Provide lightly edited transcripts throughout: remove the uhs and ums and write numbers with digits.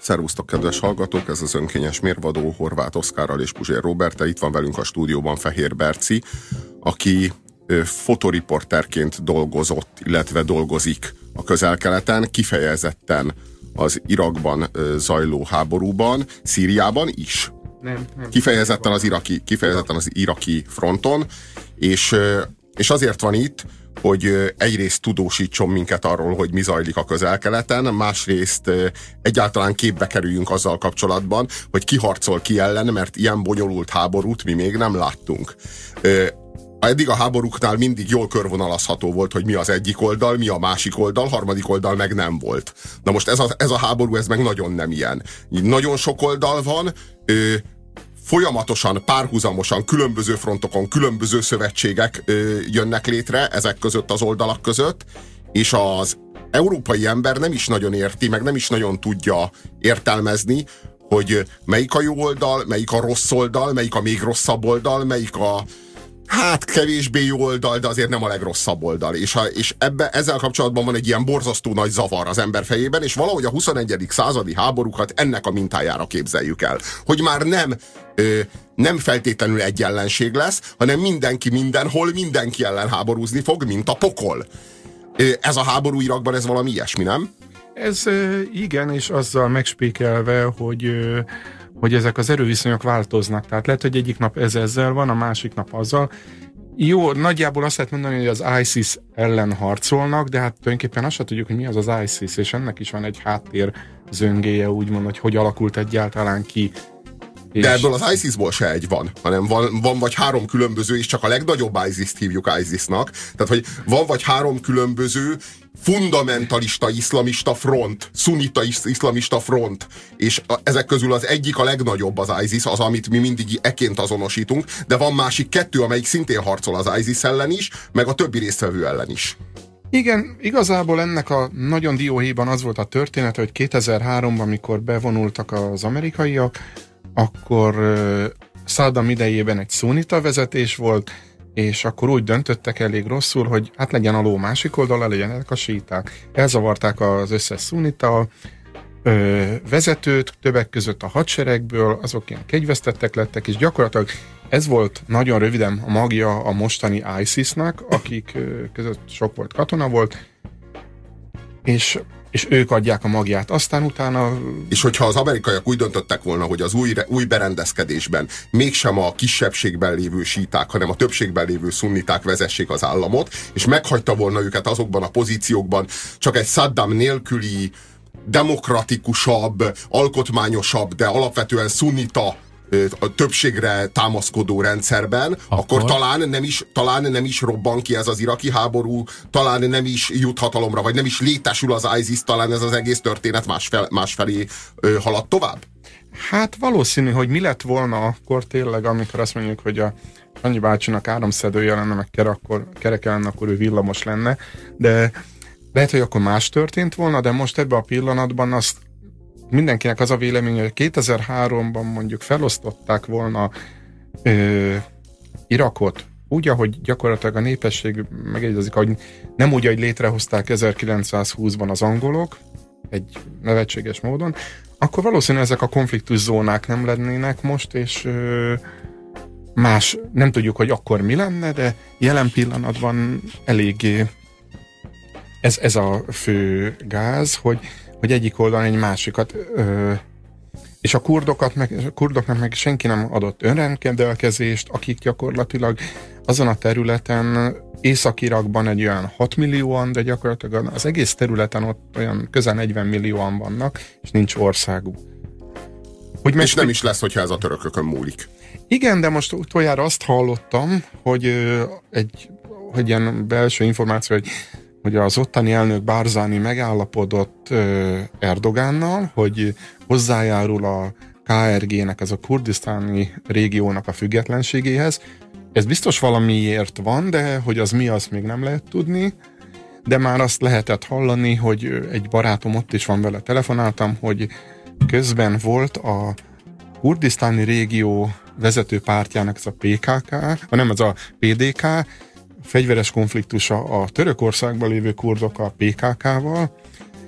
Szervusztok, kedves hallgatók! Ez az önkényes mérvadó Horváth Oszkárral és Puzsér Róberttel. Itt van velünk a stúdióban Fehér Berci, aki fotoriporterként dolgozott, illetve dolgozik a Közel-Keleten, kifejezetten az Irakban zajló háborúban, Szíriában is. Nem. Kifejezetten az iraki fronton, és azért van itt, hogy egyrészt tudósítson minket arról, hogy mi zajlik a Közel-Keleten, másrészt egyáltalán képbe kerüljünk azzal kapcsolatban, hogy ki harcol ki ellen, mert ilyen bonyolult háborút mi még nem láttunk. Eddig a háborúknál mindig jól körvonalazható volt, hogy mi az egyik oldal, mi a másik oldal, harmadik oldal meg nem volt. Na most ez a háború, ez meg nagyon nem ilyen. Nagyon sok oldal van, folyamatosan, párhuzamosan, különböző frontokon, különböző szövetségek jönnek létre ezek között, az oldalak között, és az európai ember nem is nagyon érti, meg nem is nagyon tudja értelmezni, hogy melyik a jó oldal, melyik a rossz oldal, melyik a még rosszabb oldal, melyik a kevésbé jó oldal, de azért nem a legrosszabb oldal. És ezzel kapcsolatban van egy ilyen borzasztó nagy zavar az ember fejében, és valahogy a 21. századi háborúkat ennek a mintájára képzeljük el. Hogy már nem feltétlenül egy ellenség lesz, hanem mindenki mindenhol mindenki ellen háborúzni fog, mint a pokol. Ez a háború Irakban, ez valami ilyesmi, nem? Ez igen, és azzal megspékelve, hogy ezek az erőviszonyok változnak. Tehát lehet, hogy egyik nap ezzel van, a másik nap azzal. Jó, nagyjából azt lehet mondani, hogy az ISIS ellen harcolnak, de hát tulajdonképpen azt sem tudjuk, hogy mi az ISIS, és ennek is van egy háttér zöngéje, úgymond, hogy alakult egyáltalán ki. De ebből az ISIS-ból se egy van, hanem van vagy három különböző, és csak a legnagyobb ISIS-t hívjuk ISIS-nak. Tehát, hogy van vagy három különböző fundamentalista iszlamista front, szunita iszlamista front, és ezek közül az egyik, a legnagyobb az ISIS, az, amit mi mindig eként azonosítunk, de van másik kettő, amelyik szintén harcol az ISIS ellen is, meg a többi résztvevő ellen is. Igen, igazából ennek a nagyon dióhéjban az volt a történet, hogy 2003-ban, amikor bevonultak az amerikaiak, akkor Saddam idejében egy szunita vezetés volt, és akkor úgy döntöttek elég rosszul, hogy hát legyen a ló másik oldala, legyenek a síták. Elzavarták az összes szunita vezetőt, többek között a hadseregből, azok ilyen kegyvesztettek lettek, és gyakorlatilag ez volt nagyon röviden a magja a mostani ISIS-nak, akik között sok volt katona volt, és ők adják a magját. Aztán utána... És hogyha az amerikaiak úgy döntöttek volna, hogy az új berendezkedésben mégsem a kisebbségben lévő síták, hanem a többségben lévő szunniták vezessék az államot, és meghagyta volna őket azokban a pozíciókban csak egy Saddam nélküli, demokratikusabb, alkotmányosabb, de alapvetően szunnita a többségre támaszkodó rendszerben, akkor talán nem is robban ki ez az iraki háború, talán nem is jut hatalomra, vagy nem is létesül az ISIS, talán ez az egész történet másfelé halad tovább? Hát valószínű, hogy mi lett volna akkor tényleg, amikor azt mondjuk, hogy a Sanyi bácsinak áramszedője lenne, meg kereke lenne, akkor ő villamos lenne, de lehet, hogy akkor más történt volna, de most ebben a pillanatban azt mindenkinek az a vélemény, hogy 2003-ban mondjuk felosztották volna Irakot úgy, ahogy gyakorlatilag a népesség megegyezik, hogy nem úgy, hogy létrehozták 1920-ban az angolok, egy nevetséges módon, akkor valószínűleg ezek a konfliktuszónák nem lennének most, és más, nem tudjuk, hogy akkor mi lenne, de jelen pillanatban eléggé ez a fő gáz, hogy egyik oldalon egy másikat, és a kurdoknak meg senki nem adott önrendelkezést, akik gyakorlatilag azon a területen, Észak-Irakban egy olyan 6 millióan, de gyakorlatilag az egész területen ott olyan közel 40 millióan vannak, és nincs országuk. És nem is lesz, hogyha ez a törökökön múlik. Igen, de most utoljára azt hallottam, hogy egy ilyen belső információ, hogy az ottani elnök Barzani megállapodott Erdogánnal, hogy hozzájárul a KRG-nek, ez a kurdisztáni régiónak a függetlenségéhez. Ez biztos valamiért van, de hogy az mi, azt még nem lehet tudni, de már azt lehetett hallani, hogy egy barátom ott is van vele, telefonáltam, hogy közben volt a kurdisztáni régió vezető pártjának, ez a PKK, nem, ez a PDK, fegyveres konfliktusa a Törökországban lévő kurdokkal, PKK-val,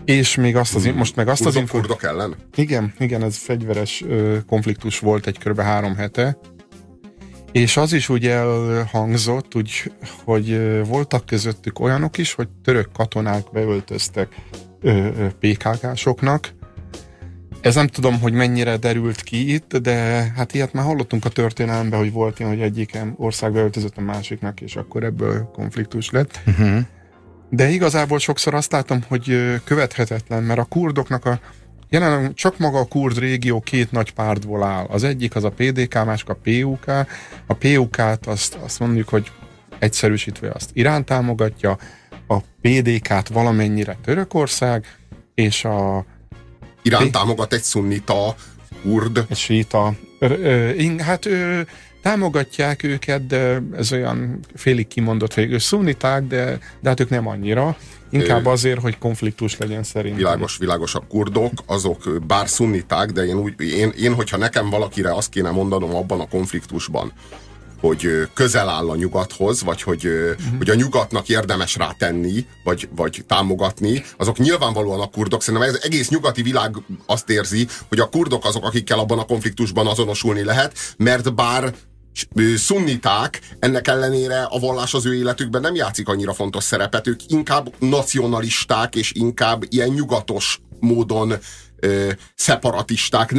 És még most meg azt az kurdok ellen? Igen, ez fegyveres konfliktus volt egy kb. 3 hete. És az is úgy elhangzott, hogy voltak közöttük olyanok is, hogy török katonák beöltöztek PKK-soknak. Ez nem tudom, hogy mennyire derült ki itt, de hát ilyet már hallottunk a történelemben, hogy volt ilyen, hogy egyik ország beöltözött a másiknak, és akkor ebből konfliktus lett. De igazából sokszor azt látom, hogy követhetetlen, mert a kurdoknak jelenleg csak maga a kurd régió 2 nagy pártból áll. Az egyik az a PDK, másik a PUK. A PUK-t azt mondjuk, hogy egyszerűsítve azt Irán támogatja, a PDK-t valamennyire Törökország, és Irán támogat egy szunnita kurd. Egy síta. Támogatják őket, de ez olyan félig kimondott végül szunniták, de hát ők nem annyira. Inkább azért, hogy konfliktus legyen szerintem. Világos. A kurdok, azok bár szunniták, de én, hogyha nekem valakire azt kéne mondanom abban a konfliktusban, hogy közel áll a nyugathoz, vagy hogy a nyugatnak érdemes rátenni, vagy támogatni, azok nyilvánvalóan a kurdok. Szerintem ez egész nyugati világ azt érzi, hogy a kurdok azok, akikkel abban a konfliktusban azonosulni lehet, mert bár szunniták, ennek ellenére a vallás az ő életükben nem játszik annyira fontos szerepet, ők inkább nacionalisták, és inkább ilyen nyugatos módon szeparatisták,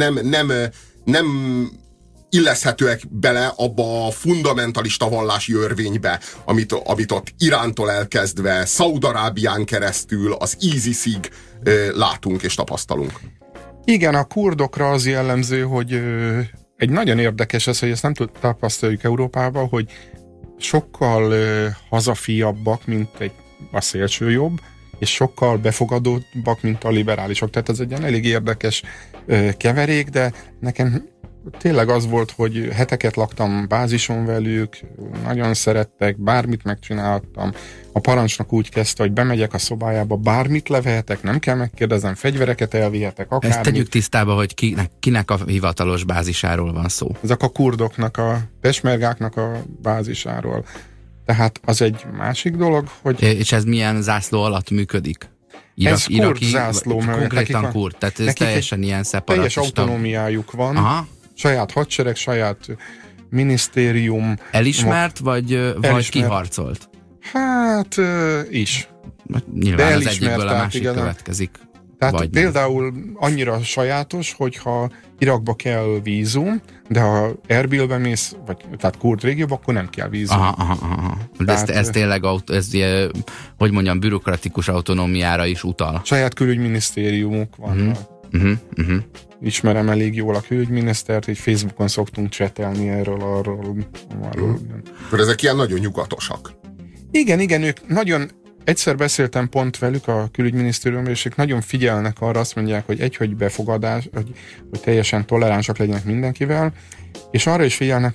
nem illeszhetőek bele abba a fundamentalista vallási örvénybe, amit ott Irántól elkezdve, Szaúd-Arábián keresztül az ISIS-ig látunk és tapasztalunk. Igen, a kurdokra az jellemző, hogy egy nagyon érdekes ez, hogy ezt nem tapasztaljuk Európában, hogy sokkal hazafiabbak, mint a szélsőjobb, és sokkal befogadóbbak, mint a liberálisok. Tehát ez egy ilyen elég érdekes keverék, de nekem tényleg az volt, hogy heteket laktam bázison velük, nagyon szerettek, bármit megcsináltam. A parancsnok úgy kezdte, hogy bemegyek a szobájába, bármit levehetek, nem kell megkérdeznem, fegyvereket elvihetek, akármit. Ezt tegyük tisztába, hogy kinek a hivatalos bázisáról van szó. Ezek a kurdoknak, a pesmergáknak a bázisáról. Tehát az egy másik dolog, hogy... És ez milyen zászló alatt működik? Ez kurd zászló. Konkrétan kurd, tehát ez teljesen ilyen szeparatista. Teljes autonómiájuk van. Aha. Saját hadsereg, saját minisztérium. Elismert, vagy kiharcolt? Hát is. Nyilván az egyikből a másik következik. Tehát például annyira sajátos, hogyha Irakba kell vízum, de ha Erbilbe mész, tehát kurd régióba, akkor nem kell vízum. Aha. De ez tényleg, hogy mondjam, bürokratikus autonómiára is utal. Saját külügyminisztériumuk van. Ismerem elég jól a külügyminisztert, így Facebookon szoktunk csetelni arról. Ezek ilyen nagyon nyugatosak. Igen, ők nagyon... Egyszer beszéltem pont velük a külügyminisztériumban, és ők nagyon figyelnek arra, azt mondják, hogy hogy befogadás, hogy teljesen toleránsak legyenek mindenkivel, és arra is figyelnek,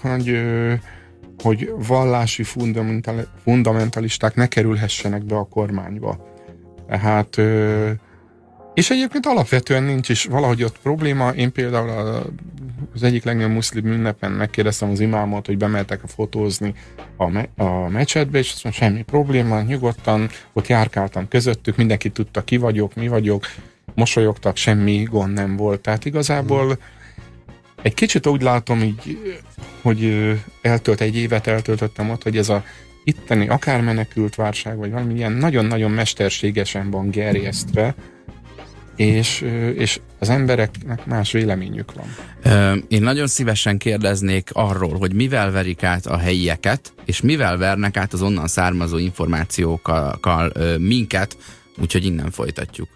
hogy vallási fundamentalisták ne kerülhessenek be a kormányba. Tehát és egyébként alapvetően nincs is valahogy ott probléma. Én például az egyik legnagyobb muszlim ünnepen megkérdeztem az imámot, hogy bemehetek fotózni a mecsetbe, és azt mondja, semmi probléma, nyugodtan, ott járkáltam közöttük, mindenki tudta, ki vagyok, mi vagyok, mosolyogtak, semmi gond nem volt. Tehát igazából egy kicsit úgy látom így, hogy egy évet eltöltöttem ott, hogy ez a itteni akár menekült válság, vagy valami ilyen nagyon-nagyon mesterségesen van gerjesztve, és az embereknek más véleményük van. Én nagyon szívesen kérdeznék arról, hogy mivel verik át a helyieket, és mivel vernek át az onnan származó információkkal minket, úgyhogy innen folytatjuk.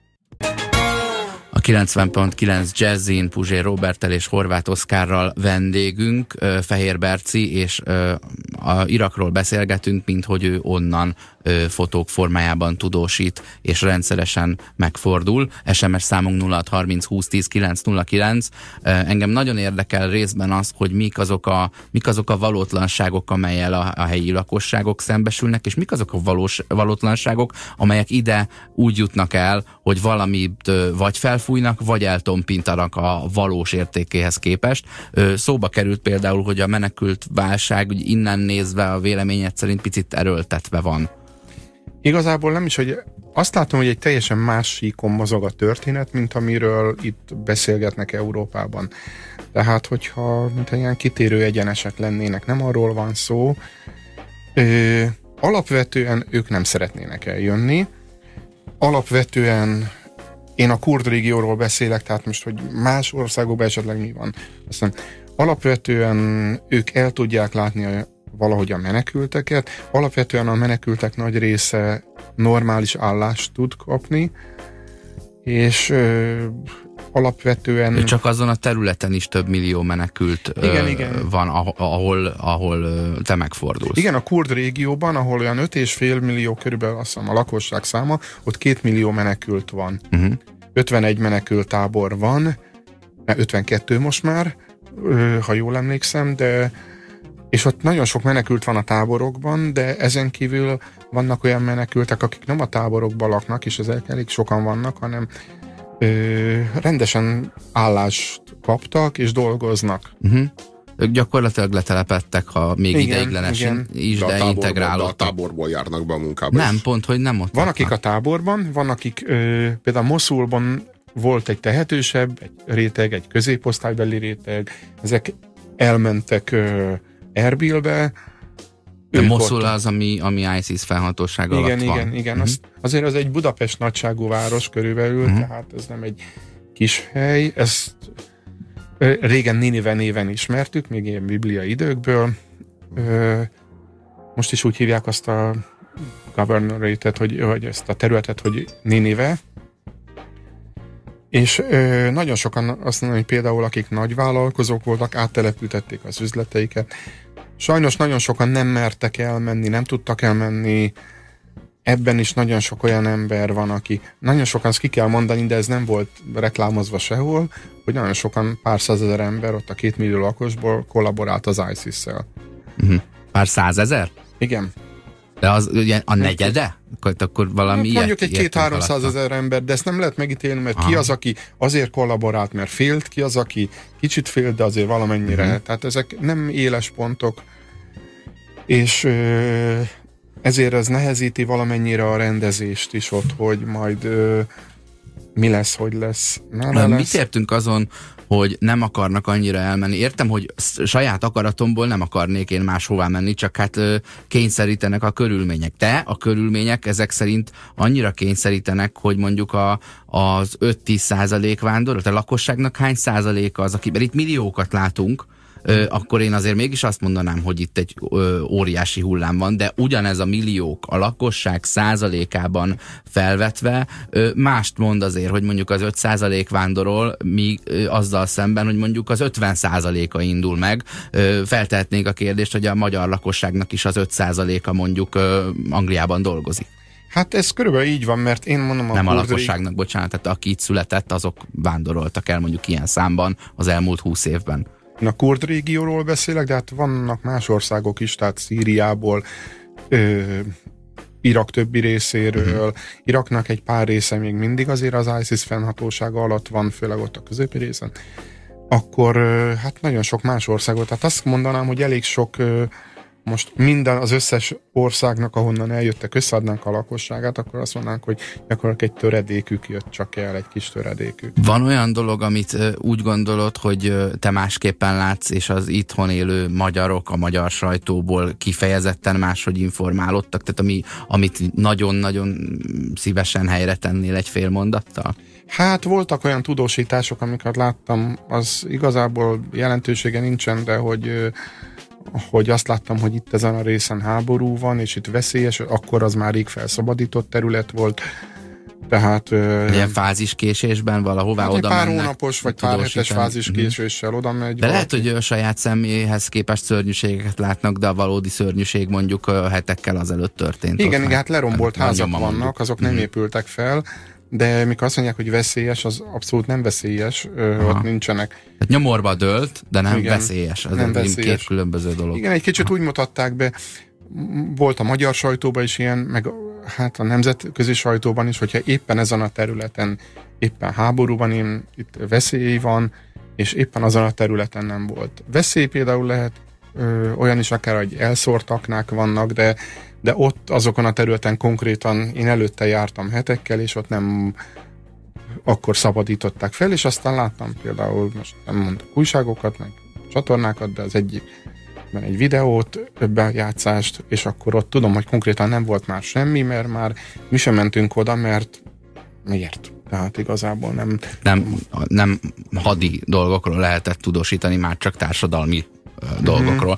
A 90.9 Jazzin Puzsér Roberttel és Horváth Oszkárral vendégünk, Fehér Berci, és a Irakról beszélgetünk, mint hogy ő onnan fotók formájában tudósít, és rendszeresen megfordul. SMS számunk 0630 20 10 909. Engem nagyon érdekel részben az, hogy mik azok a valótlanságok, amellyel a helyi lakosságok szembesülnek, és mik azok a valótlanságok, amelyek ide úgy jutnak el, hogy valamit vagy felfújnak, vagy eltompintanak a valós értékéhez képest. Szóba került például, hogy a menekült válság innen nézve a véleményed szerint picit erőltetve van. Igazából nem is, hogy azt látom, hogy egy teljesen más síkon mozog a történet, mint amiről itt beszélgetnek Európában. Tehát, hogyha mint ilyen kitérő egyenesek lennének, nem arról van szó. Alapvetően ők nem szeretnének eljönni. Alapvetően én a kurd régióról beszélek, tehát most, hogy más országokban esetleg mi van. Aztán alapvetően ők el tudják látni valahogy a menekülteket. Alapvetően a menekültek nagy része normális állást tud kapni, és alapvetően... Csak azon a területen is több millió menekült igen. van, ahol te megfordulsz. Igen, a kurd régióban, ahol olyan 5,5 millió körülbelül azt hiszem a lakosság száma, ott 2 millió menekült van. 51 menekült tábor van, 52 most már, ha jól emlékszem, de és ott nagyon sok menekült van a táborokban, de ezen kívül vannak olyan menekültek, akik nem a táborokban laknak, és ezek elég sokan vannak, hanem rendesen állást kaptak, és dolgoznak. Ők gyakorlatilag letelepedtek, ha még ideiglenesen is, de integrálódtak. De a táborból járnak be a munkába. Nem, pont, hogy nem ott. Van, akik a táborban, van, akik például Moszulban volt egy tehetősebb, egy réteg, egy középosztálybeli réteg, ezek elmentek Erbilbe. De Moszul az, ami ISIS felhatósága alatt van. Igen. Azért az egy Budapest nagyságú város körülbelül, tehát ez nem egy kis hely. Ezt régen Ninive néven ismertük, még ilyen bibliai időkből. Most is úgy hívják azt a governoratet, hogy ezt a területet, hogy Ninive. És nagyon sokan azt mondom, hogy például akik nagy vállalkozók voltak, áttelepültették az üzleteiket. Sajnos nagyon sokan nem mertek elmenni, nem tudtak elmenni. Ebben is nagyon sok olyan ember van, aki nagyon sokan, azt ki kell mondani, de ez nem volt reklámozva sehol, hogy nagyon sokan, pár százezer ember ott a 2 millió lakosból kollaborált az ISIS-szel. Pár százezer? Igen. De az ugye a negyede? Akkor valami ilyet mondjuk egy 200-300 ezer ember, de ezt nem lehet megítélni, mert ki az, aki azért kollaborált, mert félt, ki az, aki kicsit félt, de azért valamennyire. Tehát ezek nem éles pontok, és ezért ez nehezíti valamennyire a rendezést is ott, hogy majd mi lesz, hogy lesz. Mit értünk azon, hogy nem akarnak annyira elmenni? Értem, hogy saját akaratomból nem akarnék én máshová menni, csak hát kényszerítenek a körülmények. De a körülmények ezek szerint annyira kényszerítenek, hogy mondjuk az 5-10% vándor, a lakosságnak hány százaléka az, mert itt milliókat látunk, akkor én azért mégis azt mondanám, hogy itt egy óriási hullám van, de ugyanez a milliók a lakosság százalékában felvetve mást mond azért, hogy mondjuk az 5% vándorol, míg azzal szemben, hogy mondjuk az 50%-a indul meg. Feltehetnénk a kérdést, hogy a magyar lakosságnak is az 5%-a mondjuk Angliában dolgozik. Hát ez körülbelül így van, mert én mondom nem a lakosságnak, bocsánat, tehát aki itt született, azok vándoroltak el mondjuk ilyen számban az elmúlt 20 évben. Én a kurd régióról beszélek, de hát vannak más országok is, tehát Szíriából, Irak többi részéről. Iraknak egy pár része még mindig azért az ISIS fennhatósága alatt van, főleg ott a középi részen. Akkor hát nagyon sok más országot. Tehát azt mondanám, hogy elég sok, most minden, az összes országnak, ahonnan eljöttek, összeadnánk a lakosságát, akkor azt mondanánk, hogy gyakorlatilag egy töredékük jött csak el, egy kis töredékük. Van olyan dolog, amit úgy gondolod, hogy te másképpen látsz, és az itthon élő magyarok a magyar sajtóból kifejezetten máshogy informálódtak? Tehát amit nagyon-nagyon szívesen helyre tennél egy fél mondattal? Hát voltak olyan tudósítások, amiket láttam, az igazából jelentősége nincsen, de hogy azt láttam, hogy itt ezen a részen háború van, és itt veszélyes, akkor az már rég felszabadított terület volt. Tehát... Ilyen fáziskésésben valahová hát oda pár mennek. hónapos, vagy pár hetes fáziskéséssel oda megy. De lehet, hogy a saját személyhez képest szörnyűségeket látnak, de a valódi szörnyűség mondjuk hetekkel azelőtt történt. Igen, hát lerombolt házak vannak, azok nem épültek fel, de mikor azt mondják, hogy veszélyes, az abszolút nem veszélyes, ott nincsenek. Tehát nyomorba dölt, de nem veszélyes. Ez nem veszélyes. Két különböző dolog. Igen, egy kicsit úgy mutatták be, volt a magyar sajtóban is ilyen, meg hát a nemzetközi sajtóban is, hogyha éppen ezen a területen, éppen háború van, itt veszély van, és éppen azon a területen nem volt. Veszély például lehet olyan is akár, hogy elszórt aknák vannak, de de ott azokon a területen konkrétan én előtte jártam hetekkel, és ott nem akkor szabadították fel, és aztán láttam például, most nem mondok újságokat, meg csatornákat, de az egyikben egy videót, bejátszást, és akkor ott tudom, hogy konkrétan nem volt már semmi, mert már mi sem mentünk oda, mert miért? Tehát igazából nem hadi dolgokról lehetett tudósítani, már csak társadalmi dolgokról.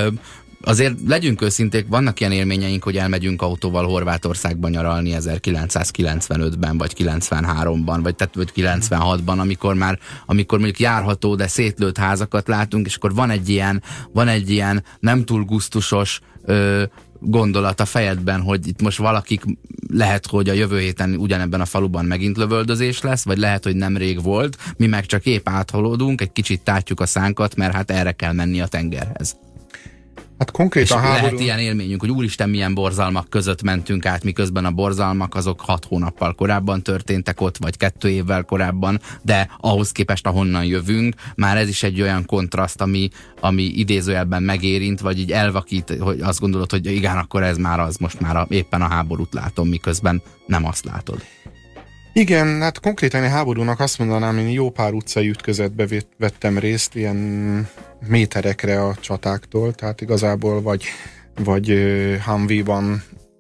Azért legyünk őszinték, vannak ilyen élményeink, hogy elmegyünk autóval Horvátországba nyaralni 1995-ben, vagy 93-ban, vagy 96-ban, amikor mondjuk járható, de szétlőtt házakat látunk, és akkor van egy ilyen nem túl gusztusos gondolat a fejedben, hogy itt most valakik lehet, hogy a jövő héten ugyanebben a faluban megint lövöldözés lesz, vagy lehet, hogy nemrég volt, mi meg csak épp áthalódunk, egy kicsit tátjuk a szánkat, mert hát erre kell menni a tengerhez. Hát konkrétan lehet ilyen élményünk, hogy úristen, milyen borzalmak között mentünk át, miközben a borzalmak azok 6 hónappal korábban történtek ott, vagy 2 évvel korábban, de ahhoz képest, ahonnan jövünk, már ez is egy olyan kontraszt, ami idézőjelben megérint, vagy így elvakít, hogy azt gondolod, hogy igen, akkor ez már az, most már éppen a háborút látom, miközben nem azt látod. Igen, hát konkrétan a háborúnak azt mondanám, én jó pár utcai ütközetbe vettem részt, ilyen méterekre a csatáktól, tehát igazából vagy Humvee-ban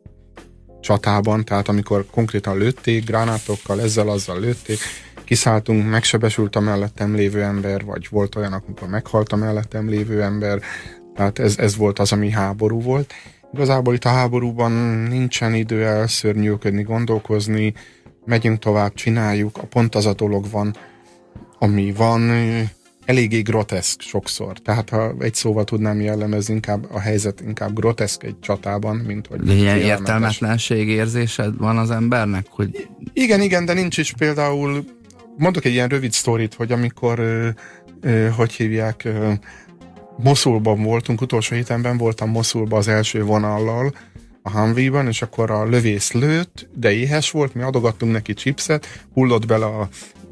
csatában, tehát amikor konkrétan lőtték, gránátokkal, azzal lőtték, kiszálltunk, megsebesült a mellettem lévő ember, vagy volt olyan, amikor meghalt a mellettem lévő ember, tehát ez volt az, ami háború volt. Igazából itt a háborúban nincsen idő elszörnyűködni, gondolkozni, megyünk tovább, csináljuk, pont az a dolog van, ami van, eléggé groteszk sokszor. Tehát ha egy szóval tudnám jellemezni, inkább a helyzet inkább groteszk egy csatában, mint hogy ilyen értelmetlenség érzésed van az embernek? Hogy... Igen, de nincs is például, mondok egy ilyen rövid sztorit, hogy amikor, hogy hívják, Moszulban voltunk, utolsó hétenben voltam Moszulban az első vonallal, a Humvee-ban, és akkor a lövész lőtt, de éhes volt, mi adogattunk neki chipset, hullott bele a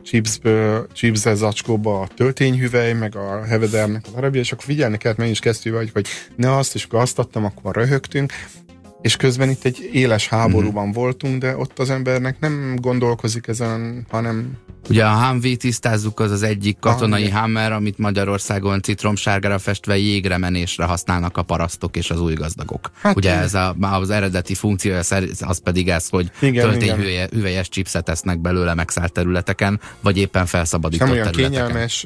chipsbe zacskóba a töltényhüvely, meg a hevedernek az arabia, és akkor figyelni kellett, meg is kezdtük, hogy ne azt, és akkor azt adtam, akkor röhögtünk, és közben itt egy éles háborúban voltunk, de ott az embernek nem gondolkozik ezen, hanem... Ugye a Humvee, tisztázzuk, az egyik katonai Hummer, amit Magyarországon citromsárgára festve jégremenésre használnak a parasztok és az új gazdagok. Hát ugye ez az eredeti funkciója, az pedig ez, hogy töltényhüvelyes chipset esznek belőle megszállt területeken, vagy éppen felszabadított területeken. Nem olyan kényelmes,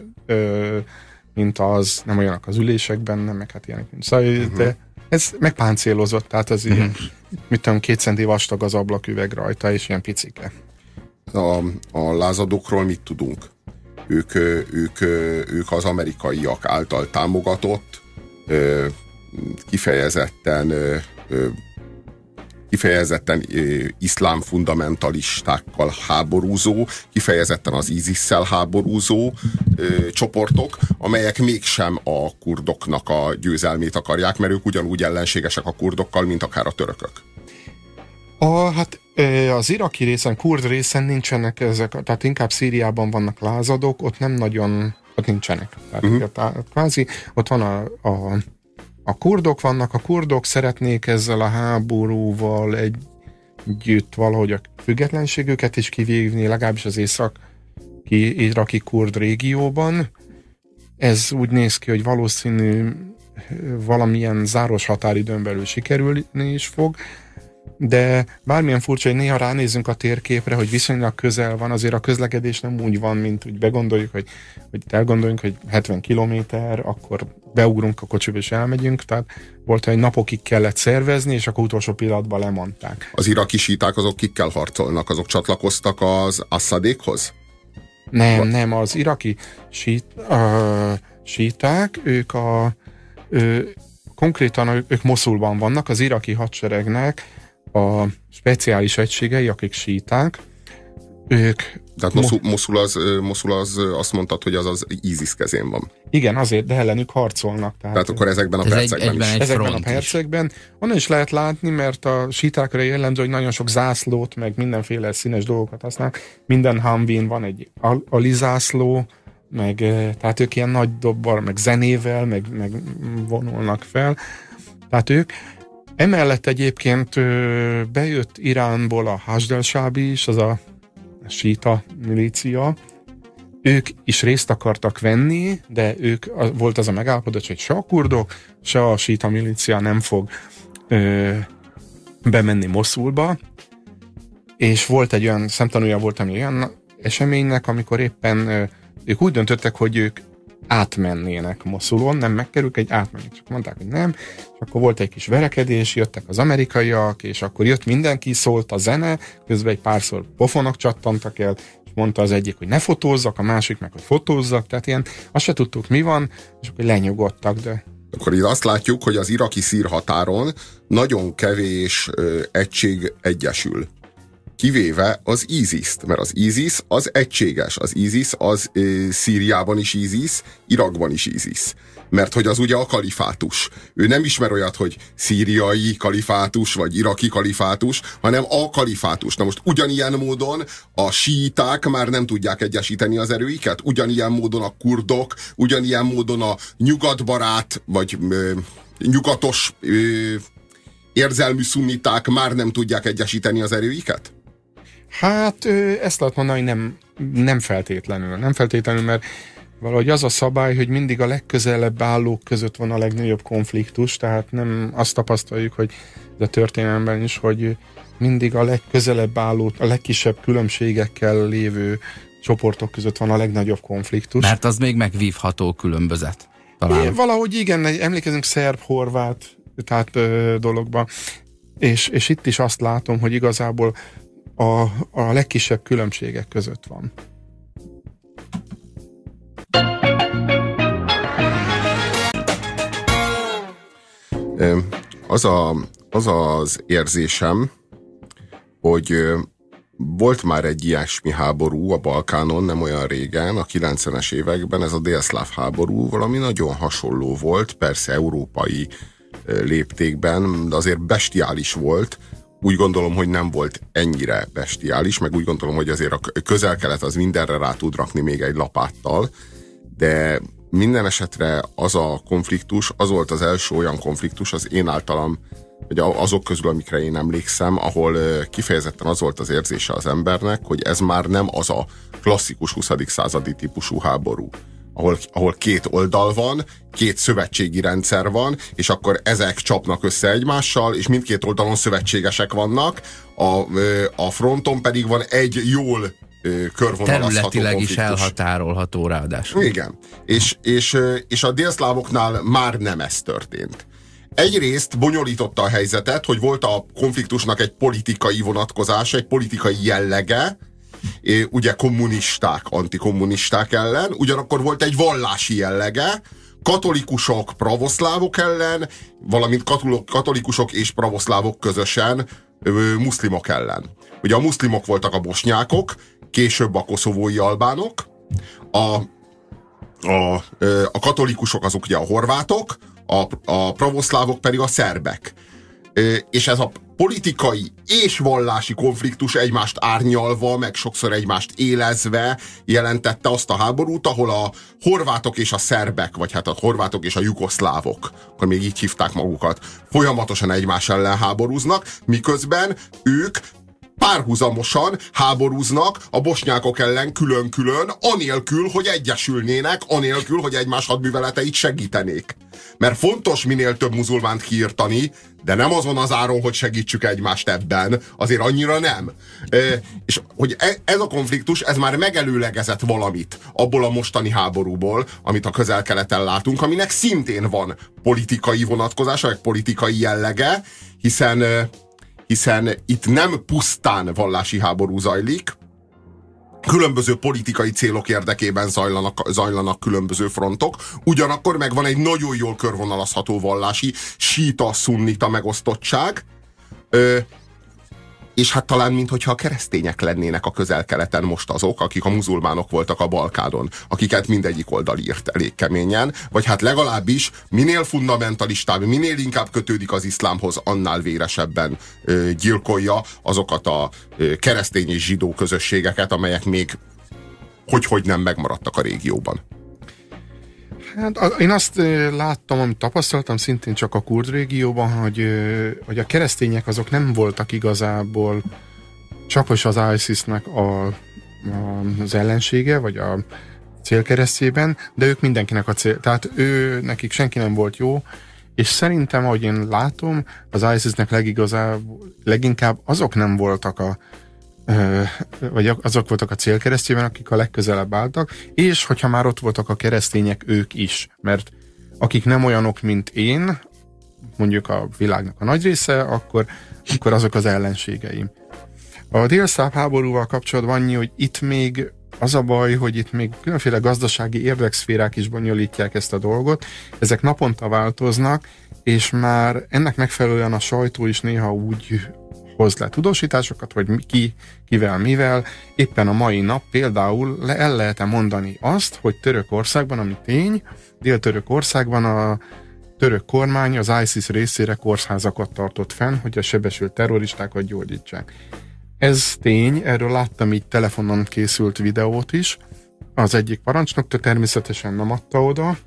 mint az, nem olyanak az ülések benne, meg hát ilyenek. Szóval, de ez megpáncélozott, tehát az ilyen, mit tudom, 2 centi vastag az ablaküveg rajta, és ilyen picike. A lázadókról mit tudunk? Ők az amerikaiak által támogatott, kifejezetten iszlám fundamentalistákkal háborúzó, kifejezetten az ISIS-szel háborúzó csoportok, amelyek mégsem a kurdoknak a győzelmét akarják, mert ők ugyanúgy ellenségesek a kurdokkal, mint akár a törökök. Hát az iraki részen, kurd részen nincsenek ezek, tehát inkább Szíriában vannak lázadók, ott nem nagyon, ott nincsenek. Tehát kvázi, ott van a kurdok vannak, a kurdok szeretnék ezzel a háborúval együtt valahogy a függetlenségüket is kivívni, legalábbis az iraki kurd régióban. Ez úgy néz ki, hogy valószínű valamilyen záros határidőn belül sikerülni is fog, de bármilyen furcsa, hogy néha ránézzünk a térképre, hogy viszonylag közel van, azért a közlekedés nem úgy van, mint úgy begondoljuk, hogy elgondoljunk, hogy 70 kilométer, akkor beugrunk a kocsiba és elmegyünk, tehát volt, hogy napokig kellett szervezni, és akkor utolsó pillanatban lemondták. Az iraki síták azok kikkel harcolnak? Azok csatlakoztak az Assadékhoz? Nem, az iraki síták, ők konkrétan ők Moszulban vannak, az iraki hadseregnek a speciális egységei, akik síták, ők... Tehát Moszul az azt mondtad, hogy az ISIS kezén van. Igen, azért, de ellenük harcolnak. Tehát akkor ezekben a percekben is. Ezekben a percekben. Onnan is lehet látni, mert a sítákra jellemző, hogy nagyon sok zászlót, meg mindenféle színes dolgokat használnak. Minden Humvee-n van egy alizászló, meg, tehát ők ilyen nagy dobbal, meg zenével, meg vonulnak fel. Tehát ők Emellett egyébként bejött Iránból a Hasd-el-Sábi is, az a síta milícia. Ők is részt akartak venni, de volt az a megállapodás, hogy se a kurdok, se a síta milícia nem fog bemenni Moszulba, és volt egy olyan, szemtanúja voltam olyan eseménynek, amikor éppen ők úgy döntöttek, hogy ők átmennének Moszulon, nem megkerültek, egy átmennék, csak mondták, hogy nem, és akkor volt egy kis verekedés, jöttek az amerikaiak, és akkor jött mindenki, szólt a zene, közben egy párszor pofonok csattantak el, és mondta az egyik, hogy ne fotózzak, a másik meg, hogy fotózzak, tehát ilyen, azt se tudtuk, mi van, és akkor lenyugodtak, de... Akkor itt azt látjuk, hogy az iraki-szír határon nagyon kevés egység egyesül. Kivéve az ISIS-t, mert az ISIS az egységes. Az ISIS az Szíriában is ISIS, Irakban is ISIS. Mert hogy az ugye a kalifátus. Ő nem ismer olyat, hogy szíriai kalifátus, vagy iraki kalifátus, hanem a kalifátus. Na most ugyanilyen módon a síiták már nem tudják egyesíteni az erőiket, ugyanilyen módon a kurdok, ugyanilyen módon a nyugatbarát, vagy nyugatos érzelmű szunniták már nem tudják egyesíteni az erőiket? Hát ezt lehet mondani, hogy nem feltétlenül. Nem feltétlenül, mert valahogy az a szabály, hogy mindig a legközelebb állók között van a legnagyobb konfliktus, tehát nem azt tapasztaljuk, hogy a történelemben is, hogy mindig a legközelebb álló, a legkisebb különbségekkel lévő csoportok között van a legnagyobb konfliktus. Mert az még megvívható különbözet. Talán. Valahogy igen, emlékezünk szerb-horvát dologban, és itt is azt látom, hogy igazából a legkisebb különbségek között van. Az az érzésem, hogy volt már egy ilyesmi háború a Balkánon nem olyan régen, a 90-es években, ez a délszláv háború, valami nagyon hasonló volt, persze európai léptékben, de azért bestiális volt. Úgy gondolom, hogy nem volt ennyire bestiális, meg úgy gondolom, hogy azért a Közel-Kelet az mindenre rá tud rakni még egy lapáttal, de minden esetre az a konfliktus, az volt az első olyan konfliktus az én általam, vagy azok közül, amikre én emlékszem, ahol kifejezetten az volt az érzése az embernek, hogy ez már nem az a klasszikus 20. századi típusú háború, ahol két oldal van, két szövetségi rendszer van, és akkor ezek csapnak össze egymással, és mindkét oldalon szövetségesek vannak, a fronton pedig van egy jól körvonalazható területileg konfliktus. is elhatárolható ráadásul. Igen, és a délszlávoknál már nem ez történt. Egyrészt bonyolította a helyzetet, hogy volt a konfliktusnak egy politikai vonatkozása, egy politikai jellege, ugye kommunisták, antikommunisták ellen, ugyanakkor volt egy vallási jellege, katolikusok, pravoszlávok ellen, valamint katolikusok és pravoszlávok közösen muszlimok ellen. Ugye a muszlimok voltak a bosnyákok, később a koszovói albánok, a katolikusok azok ugye a horvátok, a pravoszlávok pedig a szerbek. És ez a politikai és vallási konfliktus egymást árnyalva, meg sokszor egymást élezve jelentette azt a háborút, ahol a horvátok és a szerbek, vagy hát a horvátok és a jugoszlávok, akkor még így hívták magukat, folyamatosan egymás ellen háborúznak, miközben ők párhuzamosan háborúznak a bosnyákok ellen külön-külön, anélkül, hogy egyesülnének, anélkül, hogy egymás hadműveleteit segítenék. Mert fontos minél több muzulmánt kiirtani, de nem azon az áron, hogy segítsük egymást ebben, azért annyira nem. És hogy ez a konfliktus, ez már megelőlegezett valamit abból a mostani háborúból, amit a Közel-Keleten látunk, aminek szintén van politikai vonatkozása, vagy politikai jellege, hiszen itt nem pusztán vallási háború zajlik, különböző politikai célok érdekében zajlanak különböző frontok, ugyanakkor meg van egy nagyon jól körvonalazható vallási síta-szunnita megosztottság, és hát talán minthogyha a keresztények lennének a Közel-Keleten most azok, akik a muzulmánok voltak a Balkánon, akiket mindegyik oldal írt elég keményen, vagy hát legalábbis minél fundamentalistább, minél inkább kötődik az iszlámhoz, annál véresebben gyilkolja azokat a keresztény és zsidó közösségeket, amelyek még hogy nem megmaradtak a régióban. Hát én azt láttam, amit tapasztaltam szintén csak a kurd régióban, hogy a keresztények azok nem voltak igazából csapos az ISIS-nek az ellensége, vagy a célkeresztjében, de ők mindenkinek a cél. Tehát nekik senki nem volt jó, és szerintem, ahogy én látom, az ISIS-nek leginkább azok nem voltak vagy azok voltak a célkeresztjében, akik a legközelebb álltak, és hogyha már ott voltak a keresztények, ők is. Mert akik nem olyanok, mint én, mondjuk a világnak a nagy része, akkor azok az ellenségeim. A délszláv háborúval kapcsolatban annyi, hogy itt még az a baj, hogy itt még különféle gazdasági érdekszférák is bonyolítják ezt a dolgot. Ezek naponta változnak, és már ennek megfelelően a sajtó is néha úgy hoz le tudósításokat, hogy kivel, mivel. Éppen a mai nap például el lehet-e mondani azt, hogy Törökországban, ami tény, Dél-Törökországban a török kormány az ISIS részére kórházakat tartott fenn, hogy a sebesült terroristákat gyógyítsák. Ez tény, erről láttam így telefonon készült videót is. Az egyik parancsnok természetesen nem adta oda,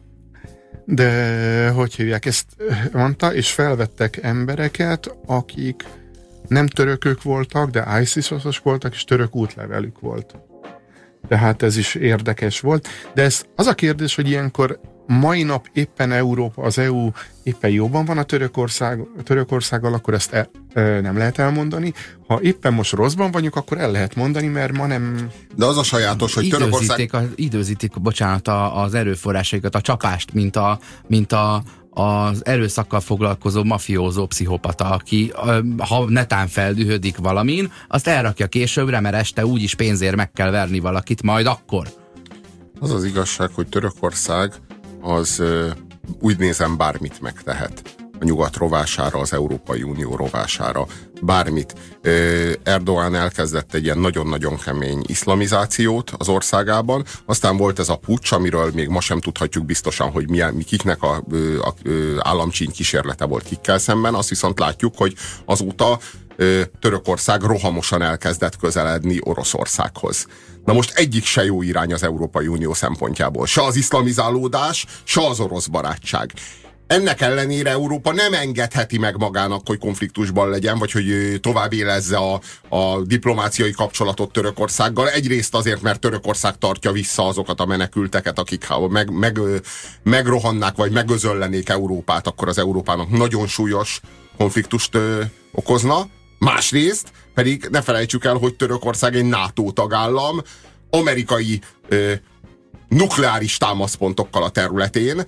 de hogy hívják, ezt mondta, és felvettek embereket, akik nem törökök voltak, de ISIS-osos voltak, és török útlevelük volt. Tehát ez is érdekes volt. De az a kérdés, hogy ilyenkor mai nap éppen Európa, az EU éppen jóban van a Törökországgal, akkor ezt nem lehet elmondani. Ha éppen most rosszban vagyunk, akkor el lehet mondani, mert ma nem... De az a sajátos, hogy Törökország... Időzítik, bocsánat, az erőforrásaikat, a csapást, mint az erőszakkal foglalkozó mafiózó pszichopata, aki ha netán feldühödik valamin, azt elrakja későbbre, mert este úgyis pénzért meg kell verni valakit, majd akkor. Az az igazság, hogy Törökország az úgy nézem bármit megtehet a nyugat rovására, az Európai Unió rovására. Bármit. Erdoğan elkezdett egy ilyen nagyon-nagyon kemény iszlamizációt az országában, aztán volt ez a puccs, amiről még ma sem tudhatjuk biztosan, hogy kiknek a államcsíny kísérlete volt kikkel szemben, azt viszont látjuk, hogy azóta Törökország rohamosan elkezdett közeledni Oroszországhoz. Na most egyik se jó irány az Európai Unió szempontjából. Se az iszlamizálódás, se az orosz barátság. Ennek ellenére Európa nem engedheti meg magának, hogy konfliktusban legyen, vagy hogy tovább élezze a diplomáciai kapcsolatot Törökországgal. Egyrészt azért, mert Törökország tartja vissza azokat a menekülteket, akik megrohannák, vagy megözöllenék Európát, akkor az Európának nagyon súlyos konfliktust okozna. Másrészt pedig ne felejtsük el, hogy Törökország egy NATO tagállam, amerikai nukleáris támaszpontokkal a területén.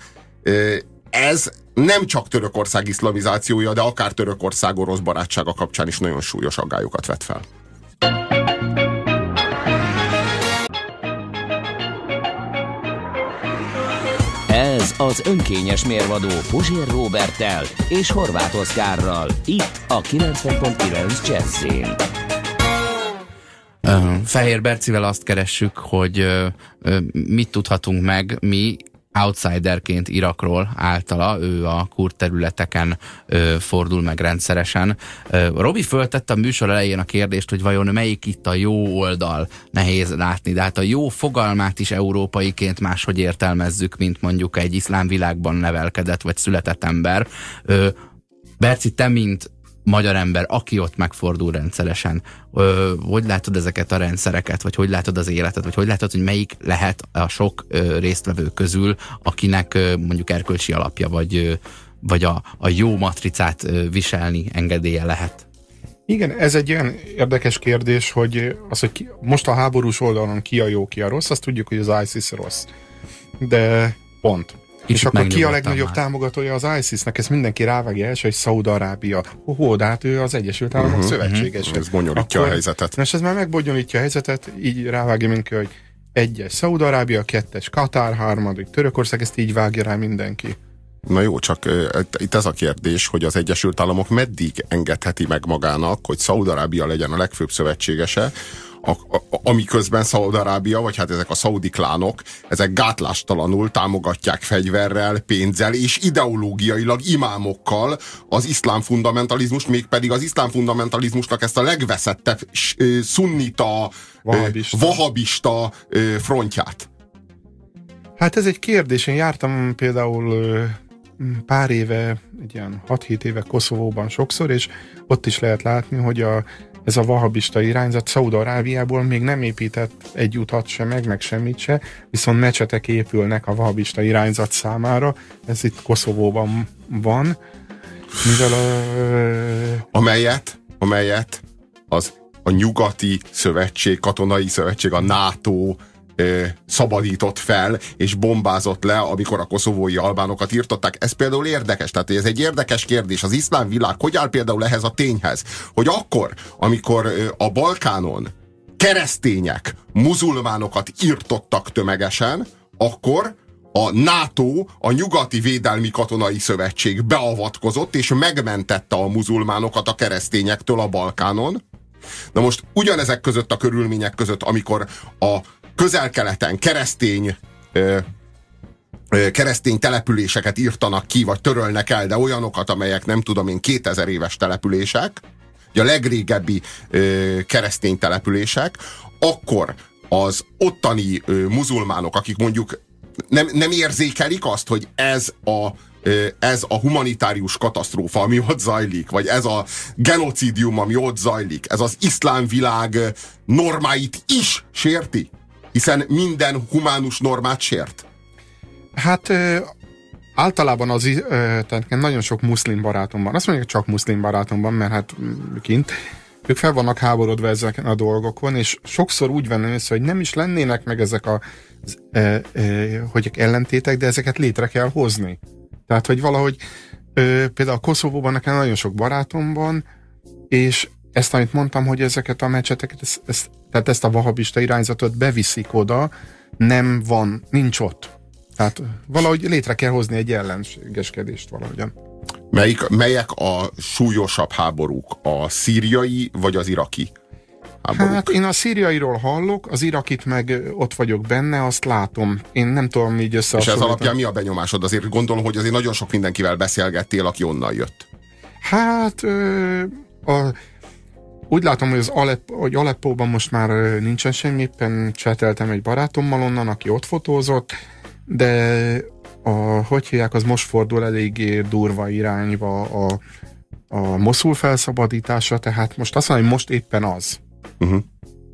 Ez nem csak Törökország iszlamizációja, de akár Törökország orosz barátsága kapcsán is nagyon súlyos aggályokat vet fel. Ez az önkényes mérvadó Puzsér Róberttel és Horváth Oszkárral, itt a 90.9 Jazzyn. Fehér Bercivel azt keressük, hogy mit tudhatunk meg mi outsiderként Irakról általa, ő a kurd területeken fordul meg rendszeresen. Robi föltette a műsor elején a kérdést, hogy vajon melyik itt a jó oldal, nehéz látni, de hát a jó fogalmát is európaiként máshogy értelmezzük, mint mondjuk egy iszlám világban nevelkedett vagy született ember. Berci, te mint magyar ember, aki ott megfordul rendszeresen, hogy látod ezeket a rendszereket, vagy hogy látod az életet, vagy hogy látod, hogy melyik lehet a sok résztvevő közül, akinek mondjuk erkölcsi alapja, vagy a jó matricát viselni engedélye lehet? Igen, ez egy olyan érdekes kérdés, hogy most a háborús oldalon ki a jó, ki a rossz, azt tudjuk, hogy az ISIS rossz. De pont. És akkor ki a legnagyobb támogatója az ISIS-nek? Ezt mindenki rávágja első, hogy Szaúd-Arábia. De hát ő az Egyesült Államok szövetséges. Ez bonyolítja a helyzetet. És ez már megbonyolítja a helyzetet, így rávágja mindenki, hogy 1-es Szaúd-Arábia, 2-es Katár, 3. Törökország, ezt így vágja rá mindenki. Na jó, csak itt ez a kérdés, hogy az Egyesült Államok meddig engedheti meg magának, hogy Szaúd-Arábia legyen a legfőbb szövetségese, amiközben Szaúd-Arábia, vagy hát ezek a szaudi klánok, ezek gátlástalanul támogatják fegyverrel, pénzzel és ideológiailag imámokkal az iszlám fundamentalizmust, mégpedig az iszlám fundamentalizmusnak ezt a legveszettebb szunnita, vahabista frontját. Hát ez egy kérdés. Én jártam például pár éve, egy ilyen 6-7 éve Koszovóban sokszor, és ott is lehet látni, hogy ez a vahabista irányzat Szaúd-Arábiából még nem épített egy utat se meg semmit se, viszont mecsetek épülnek a vahabista irányzat számára. Ez itt Koszovóban van. Mivel amelyet a nyugati szövetség, katonai szövetség, a NATO szabadított fel, és bombázott le, amikor a koszovói albánokat írtották. Ez például érdekes, tehát ez egy érdekes kérdés. Az iszlám világ hogy áll például ehhez a tényhez, hogy akkor, amikor a Balkánon keresztények muzulmánokat írtottak tömegesen, akkor a NATO, a Nyugati Védelmi Katonai Szövetség beavatkozott, és megmentette a muzulmánokat a keresztényektől a Balkánon. Na most ugyanezek között a körülmények között, amikor a Közel-Keleten keresztény településeket írtanak ki, vagy törölnek el, de olyanokat, amelyek nem tudom én 2000 éves települések, a legrégebbi keresztény települések, akkor az ottani muzulmánok, akik mondjuk nem érzékelik azt, hogy ez a humanitárius katasztrófa, ami ott zajlik, vagy ez a genocidium, ami ott zajlik, ez az iszlám világ normáit is sérti, hiszen minden humánus normát sért. Hát általában tehát nagyon sok muszlim barátom van. Azt mondják, csak muszlim barátom van, mert hát kint ők fel vannak háborodva ezeken a dolgokon, és sokszor úgy van össze, hogy nem is lennének meg ezek hogy ellentétek, de ezeket létre kell hozni. Tehát, hogy valahogy például a Koszovóban nekem nagyon sok barátom van, és ezt, amit mondtam, hogy ezeket a mecseteket, tehát ezt a vahabista irányzatot beviszik oda, nincs ott. Tehát valahogy létre kell hozni egy ellenségeskedést valahogyan. Melyek a súlyosabb háborúk? A szíriai vagy az iraki háborúk? Hát én a szíriairól hallok, az irakit meg ott vagyok benne, azt látom. Én nem tudom így összehasonlítani. És ez alapján mi a benyomásod? Azért gondolom, hogy azért nagyon sok mindenkivel beszélgettél, aki onnan jött. Hát úgy látom, hogy Aleppóban most már nincsen semmi, éppen cseteltem egy barátommal onnan, aki ott fotózott, de hogy hívják, az most fordul eléggé durva irányba a Moszul felszabadítása, tehát most azt mondom, hogy most éppen az. Uh-huh.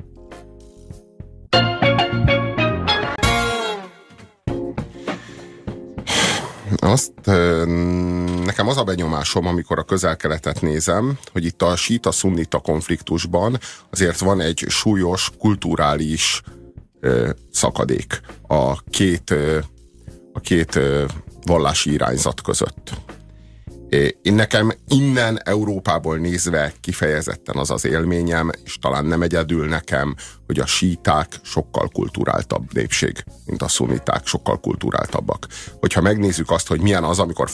Nekem az a benyomásom, amikor a Közel-Keletet nézem, hogy itt a síta-szunnita konfliktusban azért van egy súlyos kulturális szakadék a két vallási irányzat között. Nekem innen Európából nézve kifejezetten az az élményem, és talán nem egyedül nekem, hogy a síták sokkal kulturáltabb népség, mint a szunniták, sokkal kulturáltabbak. Hogyha megnézzük azt, hogy milyen az, amikor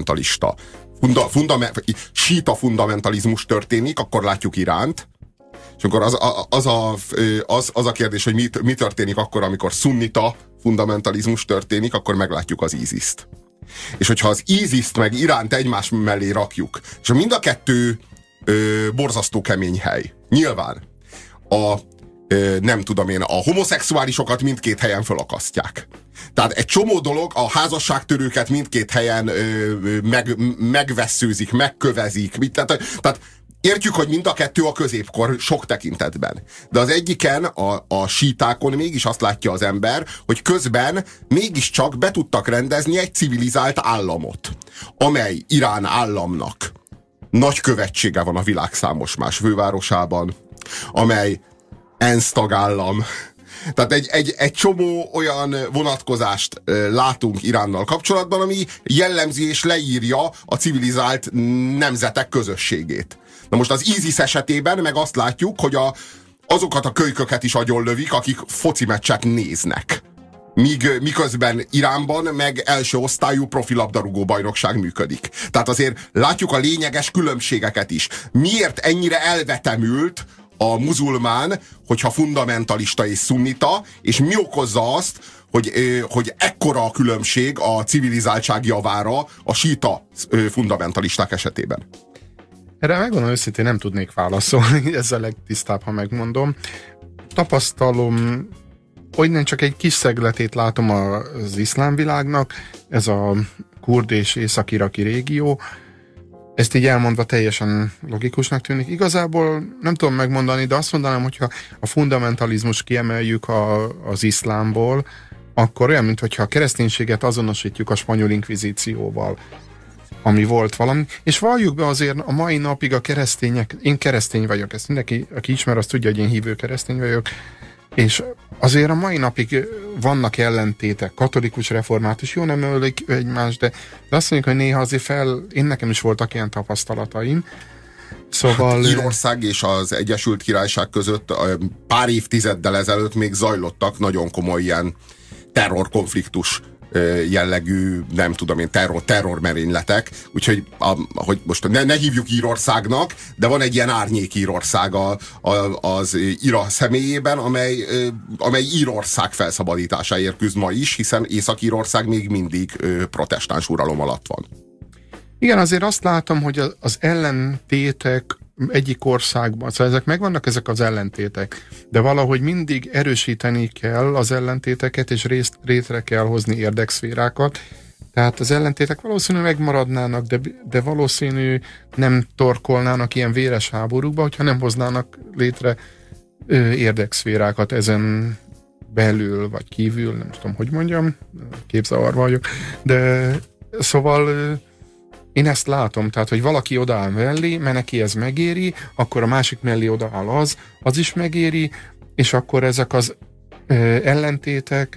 síta fundamentalizmus történik, akkor látjuk Iránt, és akkor az a kérdés, hogy mi történik akkor, amikor szunnita fundamentalizmus történik, akkor meglátjuk az ISIS-t. És hogyha az ISIS-t meg Iránt egymás mellé rakjuk, és mind a kettő borzasztó kemény hely. Nyilván nem tudom én, a homoszexuálisokat mindkét helyen fölakasztják. Tehát egy csomó dolog, a házasságtörőket mindkét helyen megvesszőzik, megkövezik. Tehát értjük, hogy mind a kettő a középkor sok tekintetben. De az egyiken, a sítákon mégis azt látja az ember, hogy közben mégiscsak be tudtak rendezni egy civilizált államot, amely Irán államnak nagy követsége van a világ számos más fővárosában, amely ENSZ tagállam. Tehát egy csomó olyan vonatkozást látunk Iránnal kapcsolatban, ami jellemzi és leírja a civilizált nemzetek közösségét. Na most az ISIS esetében meg azt látjuk, hogy azokat a kölyköket is agyonlövik, akik foci meccset néznek. Miközben Iránban meg első osztályú profilabdarúgó bajnokság működik. Tehát azért látjuk a lényeges különbségeket is. Miért ennyire elvetemült a muzulmán, hogyha fundamentalista és szunnita, és mi okozza azt, hogy ekkora a különbség a civilizáltság javára a síta fundamentalisták esetében? Erre megmondom őszintén, nem tudnék válaszolni, ez a legtisztább, ha megmondom. Tapasztalom nem csak egy kis szegletét látom az iszlám világnak, ez a kurd és észak-iraki régió, ezt így elmondva teljesen logikusnak tűnik. Igazából nem tudom megmondani, de azt mondanám, hogyha a fundamentalizmus kiemeljük az iszlámból, akkor olyan, mintha a kereszténységet azonosítjuk a spanyol inkvizícióval, ami volt valami. És valljuk be azért a mai napig a keresztények, én keresztény vagyok, ezt mindenki, aki ismer, azt tudja, hogy én hívő keresztény vagyok, és azért a mai napig vannak ellentétek, katolikus, református, jó, nem ölik egymást, de azt mondjuk, hogy néha azért én nekem is voltak ilyen tapasztalataim. Szóval... Írország és az Egyesült Királyság között pár évtizeddel ezelőtt még zajlottak nagyon komoly ilyen terrorkonfliktus jellegű, nem tudom én, terrormerényletek, úgyhogy hogy most ne hívjuk Írországnak, de van egy ilyen árnyék Írország az IRA személyében, amely Írország felszabadításáért küzd ma is, hiszen Észak-Írország még mindig protestáns uralom alatt van. Igen, azért azt látom, hogy az ellentétek egyik országban, szóval megvannak ezek az ellentétek, de valahogy mindig erősíteni kell az ellentéteket, és létre kell hozni érdekszférákat. Tehát az ellentétek valószínűleg megmaradnának, de valószínű nem torkolnának ilyen véres háborúkba, hogyha nem hoznának létre érdekszférákat ezen belül, vagy kívül, nem tudom, hogy mondjam, képzavarba vagyok, de szóval... Én ezt látom, tehát, hogy valaki odaáll mellé, mert neki ez megéri, akkor a másik mellé odaáll az is megéri, és akkor ezek az ellentétek,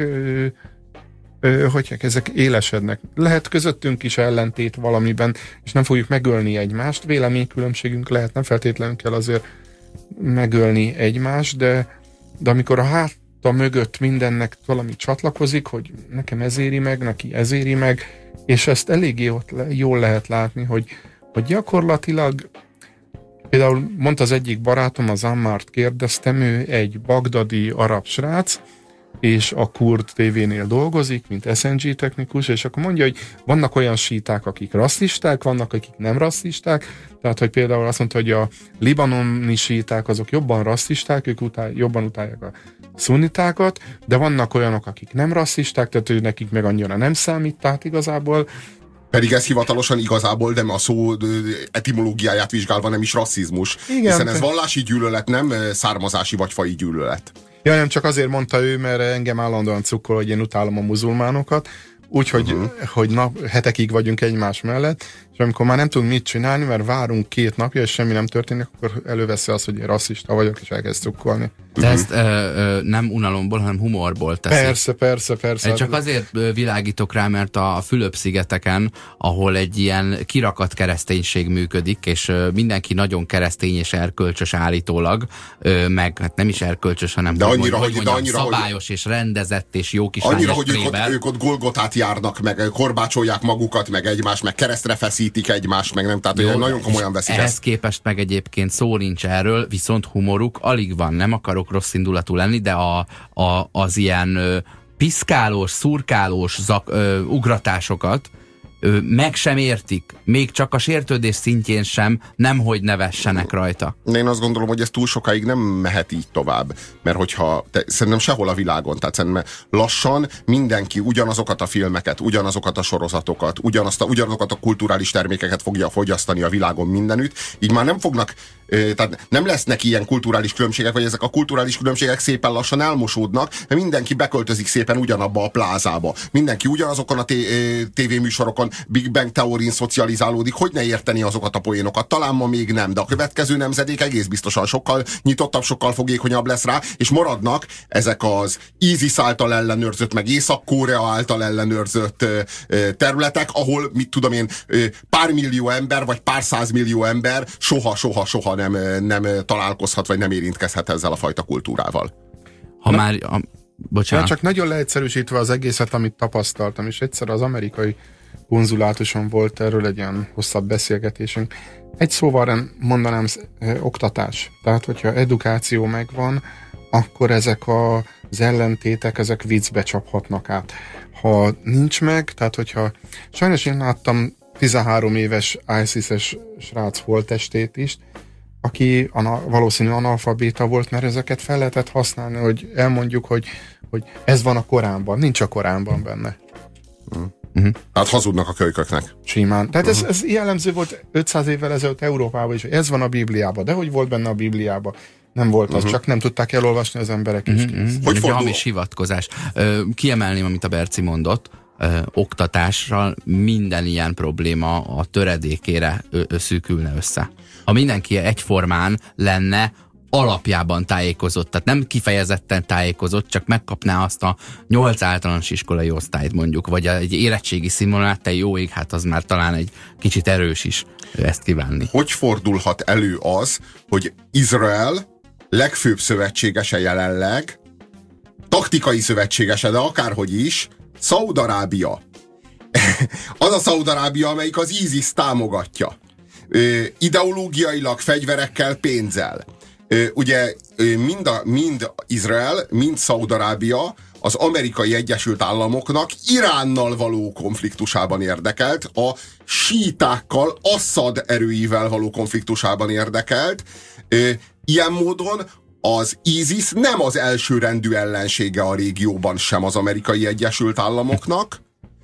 ezek élesednek. Lehet közöttünk is ellentét valamiben, és nem fogjuk megölni egymást, véleménykülönbségünk lehet, nem feltétlenül kell azért megölni egymást, de amikor a háta mögött mindennek valami csatlakozik, hogy nekem ez éri meg, neki ez éri meg, és ezt eléggé jól lehet látni, hogy gyakorlatilag, például mondta az egyik barátom, az Ammart kérdeztem, ő egy bagdadi arab srác, és a Kurd TV-nél dolgozik, mint SNG technikus, és akkor mondja, hogy vannak olyan síták, akik rasszisták, vannak, akik nem rasszisták, tehát, hogy például azt mondta, hogy a libanoni síták azok jobban rasszisták, ők jobban utálják a szunnitákat, de vannak olyanok, akik nem rasszisták, tehát ő nekik meg annyira nem számít, tehát igazából pedig ez hivatalosan igazából, de a szó etimológiáját vizsgálva nem is rasszizmus, igen, hiszen ez vallási gyűlölet, nem származási vagy faji gyűlölet. Ja, nem csak azért mondta ő, mert engem állandóan cukkol, hogy én utálom a muzulmánokat, úgyhogy hogy hetekig vagyunk egymás mellett, és amikor már nem tudunk mit csinálni, mert várunk 2 napja, és semmi nem történik, akkor előveszi azt, hogy én rasszista vagyok, és elkezd cukkolni. De ezt nem unalomból, hanem humorból teszi. Persze. Csak azért világítok rá, mert a Fülöp-szigeteken, ahol egy ilyen kirakat kereszténység működik, és mindenki nagyon keresztény és erkölcsös állítólag, meg hát nem is erkölcsös, hanem szabályos és rendezett és jó kis annyira, hogy ők ott Golgotát járnak, meg korbácsolják magukat, meg egymást, meg keresztre feszítik egymást, meg nem, tehát jó, nagyon komolyan veszik ezt. Ehhez képest meg egyébként szó nincs erről, viszont humoruk alig van, nem akarok rossz indulatú lenni, de az ilyen piszkálós, szurkálós ugratásokat meg sem értik, még csak a sértődés szintjén sem, nemhogy ne vessenek rajta. Én azt gondolom, hogy ez túl sokáig nem mehet így tovább, mert szerintem sehol a világon, tehát szerintem lassan mindenki ugyanazokat a filmeket, ugyanazokat a sorozatokat, ugyanazokat a kulturális termékeket fogja fogyasztani a világon mindenütt, így már nem fognak, tehát nem lesznek ilyen kulturális különbségek, vagy ezek a kulturális különbségek szépen lassan elmosódnak, mert mindenki beköltözik szépen ugyanabba a plázába. Mindenki ugyanazokon a tévéműsorokon, Big Bang teórián szocializálódik, hogy ne érteni azokat a poénokat. Talán ma még nem, de a következő nemzedék egész biztosan sokkal nyitottabb, sokkal fogékonyabb lesz rá, és maradnak ezek az ISIS által ellenőrzött, meg Észak-Korea által ellenőrzött területek, ahol, mit tudom én, pár millió ember, vagy pár százmillió ember soha nem találkozhat, vagy nem érintkezhet ezzel a fajta kultúrával. Bocsánat. Csak nagyon leegyszerűsítve az egészet, amit tapasztaltam, és egyszer az amerikai konzulátuson volt erről egy ilyen hosszabb beszélgetésünk. Egy szóval mondanám, oktatás. Tehát, hogyha edukáció megvan, akkor ezek az ellentétek, ezek viccbe csaphatnak át. Ha nincs meg, tehát hogyha sajnos én láttam 13 éves ISIS-es srác holttestét is, aki valószínű analfabéta volt, mert ezeket fel lehetett használni, hogy elmondjuk, hogy hogy ez van a Koránban. Nincs a Koránban benne. Hát hazudnak a kölyköknek. Simán. Tehát ez jellemző volt 500 évvel ezelőtt Európában is, hogy ez van a Bibliában. De hogy volt benne a Bibliában? Nem volt az, csak nem tudták elolvasni az emberek is. Hogy fordul? Hamis hivatkozás. Kiemelném, amit a Berci mondott, oktatással minden ilyen probléma a töredékére szűkülne össze. Ha mindenki egyformán lenne alapjában tájékozott, tehát nem kifejezetten tájékozott, csak megkapná azt a 8 általános iskolai osztályt mondjuk, vagy egy érettségi színvonalát, te jó ég, hát az már talán egy kicsit erős is ezt kívánni. Hogy fordulhat elő az, hogy Izrael legfőbb szövetségese jelenleg, taktikai szövetségese, de akárhogy is, Szaúd-Arábia. Az a Szaúd-Arábia, amelyik az ISIS támogatja. Ideológiailag, fegyverekkel, pénzzel. Ugye mind Izrael, mind Szaúd-Arábia az Amerikai Egyesült Államoknak Iránnal való konfliktusában érdekelt, a sítákkal, Assad erőivel való konfliktusában érdekelt. Ilyen módon az ISIS nem az elsőrendű ellensége a régióban sem az Amerikai Egyesült Államoknak,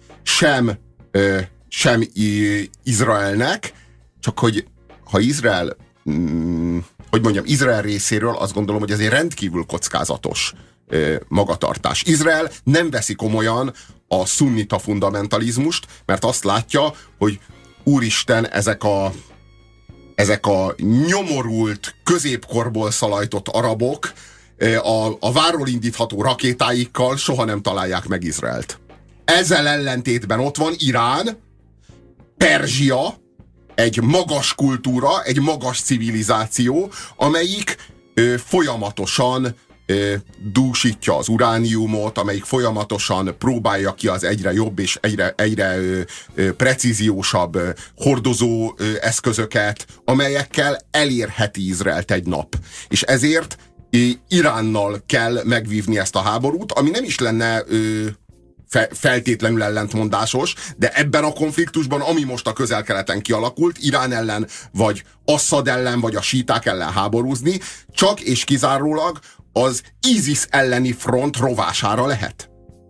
sem Izraelnek, csak hogy ha Izrael, hogy mondjam, Izrael részéről azt gondolom, hogy ez egy rendkívül kockázatos magatartás. Izrael nem veszi komolyan a szunnita fundamentalizmust, mert azt látja, hogy úristen, ezek a nyomorult, középkorból szalajtott arabok a várról indítható rakétáikkal soha nem találják meg Izraelt. Ezzel ellentétben ott van Irán, Perzsia, egy magas kultúra, egy magas civilizáció, amelyik folyamatosan dúsítja az urániumot, amelyik folyamatosan próbálja ki az egyre jobb és egyre precíziósabb hordozó eszközöket, amelyekkel elérheti Izraelt egy nap. És ezért Iránnal kell megvívni ezt a háborút, ami nem is lenne feltétlenül ellentmondásos, de ebben a konfliktusban, ami most a Közel-Keleten kialakult, Irán ellen, vagy Assad ellen, vagy a síták ellen háborúzni, csak és kizárólag az ISIS elleni front rovására lehet.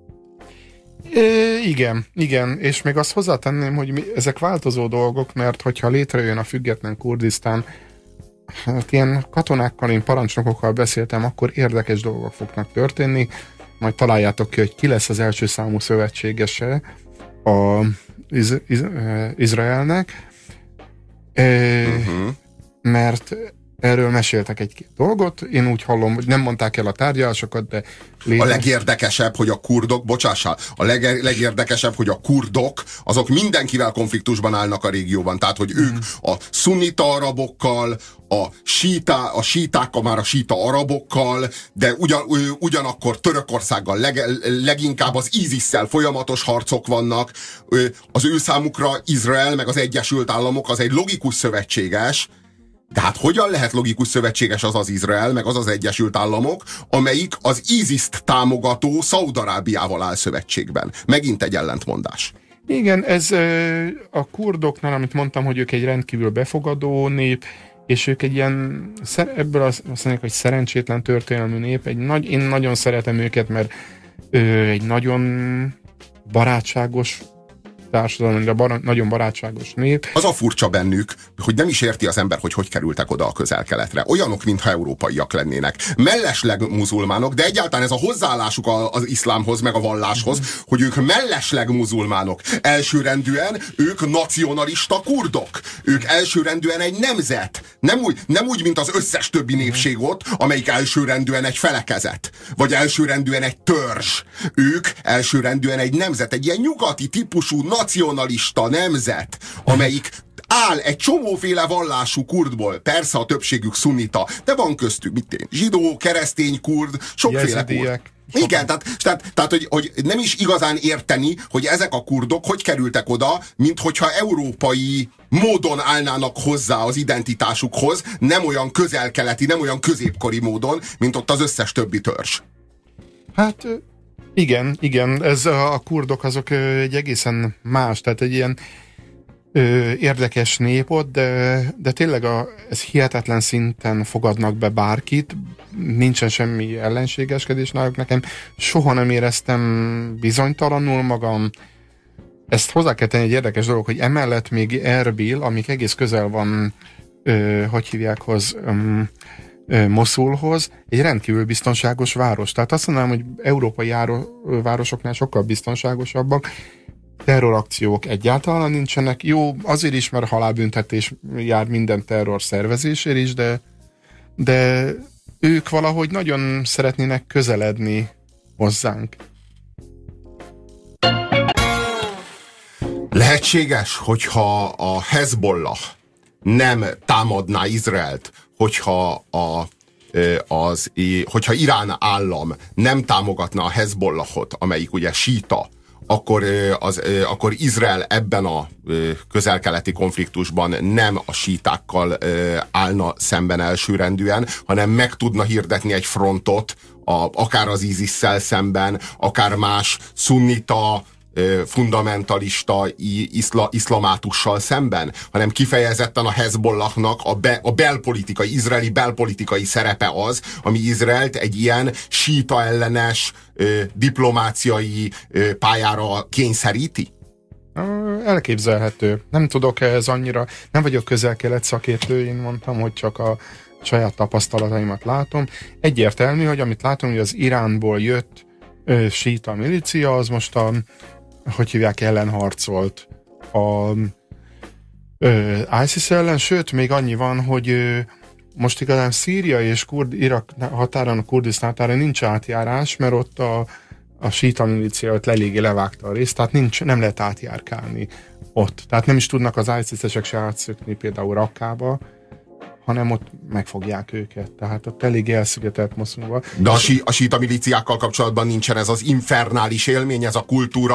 Igen, és még azt hozzátenném, hogy ezek változó dolgok, mert hogyha létrejön a független Kurdisztán, hát ilyen katonákkal, én parancsnokokkal beszéltem, akkor érdekes dolgok fognak történni. Majd találjátok ki, hogy ki lesz az első számú szövetségese Izraelnek, mert erről meséltek egy-két dolgot, én úgy hallom, hogy nem mondták el a tárgyalásokat, de a legérdekesebb, hogy a kurdok, bocsássál, a legérdekesebb, hogy a kurdok, azok mindenkivel konfliktusban állnak a régióban, tehát, hogy ők a szunnita arabokkal, a sítákkal, már a síta arabokkal, de ugyanakkor Törökországgal leginkább az ISIS-szel folyamatos harcok vannak. Az ő számukra Izrael meg az Egyesült Államok az egy logikus szövetséges. De hát hogyan lehet logikus szövetséges az Izrael, meg az Egyesült Államok, amelyik az ISIS-t támogató Szaúd-Arábiával áll szövetségben? Megint egy ellentmondás. Igen, ez a kurdoknál, amit mondtam, hogy ők egy rendkívül befogadó nép, és ők egy ilyen, ebből azt mondják, hogy szerencsétlen történelmű nép, én nagyon szeretem őket, mert egy nagyon barátságos társadalom, de nagyon barátságos nép. Az a furcsa bennük, hogy nem is érti az ember, hogy kerültek oda a Közel-Keletre. Olyanok, mintha európaiak lennének. Mellesleg muzulmánok, de egyáltalán ez a hozzáállásuk az iszlámhoz, meg a valláshoz, hogy ők mellesleg muzulmánok. Elsőrendűen ők nacionalista kurdok. Ők elsőrendűen egy nemzet. Nem úgy, mint az összes többi népség ott, amelyik elsőrendűen egy felekezet. Vagy elsőrendűen egy törzs. Ők elsőrendűen egy nemzet, egy ilyen nyugati típusú nacionalista nemzet, amelyik áll egy csomóféle vallású kurdból. Persze a többségük szunnita, de van köztük zsidó, keresztény kurd, sokféle kurd. Igen, tehát hogy nem is igazán érteni, hogy ezek a kurdok hogy kerültek oda, mint hogyha európai módon állnának hozzá az identitásukhoz, nem olyan közel-keleti, nem olyan középkori módon, mint ott az összes többi törzs. Hát igen, ez a kurdok azok egy egészen más, tehát egy ilyen érdekes nép ott, de tényleg ez hihetetlen szinten fogadnak be bárkit, nincsen semmi ellenségeskedés náluk. Nekem soha nem éreztem bizonytalanul magam. Ezt hozzá kell tenni, egy érdekes dolog, hogy emellett még Erbil, amik egész közel van, hogy hívják, Moszulhoz, egy rendkívül biztonságos város. Tehát azt mondanám, hogy európai városoknál sokkal biztonságosabbak. Terrorakciók egyáltalán nincsenek. Jó, azért is, mert halálbüntetés jár minden terror szervezésért is, de ők valahogy nagyon szeretnének közeledni hozzánk. Lehetséges, hogyha a Hezbollah nem támadná Izraelt, hogyha Irán állam nem támogatna a Hezbollahot, amelyik ugye síta, akkor Izrael ebben a közel-keleti konfliktusban nem a sítákkal állna szemben elsőrendűen, hanem meg tudna hirdetni egy frontot, akár az ISIS-szel szemben, akár más szunnita, fundamentalista iszlamátussal szemben, hanem kifejezetten a Hezbollahnak a belpolitikai, izraeli belpolitikai szerepe az, ami Izraelt egy ilyen síta ellenes diplomáciai pályára kényszeríti? Elképzelhető. Nem tudok ez annyira, nem vagyok közel-kelet szakértő, én mondtam, hogy csak a saját tapasztalataimat látom. Egyértelmű, hogy amit látom, hogy az Iránból jött síta milícia, az most hogy hívják, ellen harcolt a ISIS ellen, sőt, még annyi van, hogy most igazán Szíria és Irak határon, a Kurdisztán határon nincs átjárás, mert ott a síta milícia ott eléggé levágta a részt, tehát nem lehet átjárkálni ott. Tehát nem is tudnak az ISIS-esek se átszökni például Rakkába, hanem ott megfogják őket. Tehát ott elég elszigetelt Moszulban. De a síta milíciákkal kapcsolatban nincsen ez az infernális élmény, ez a kultúra,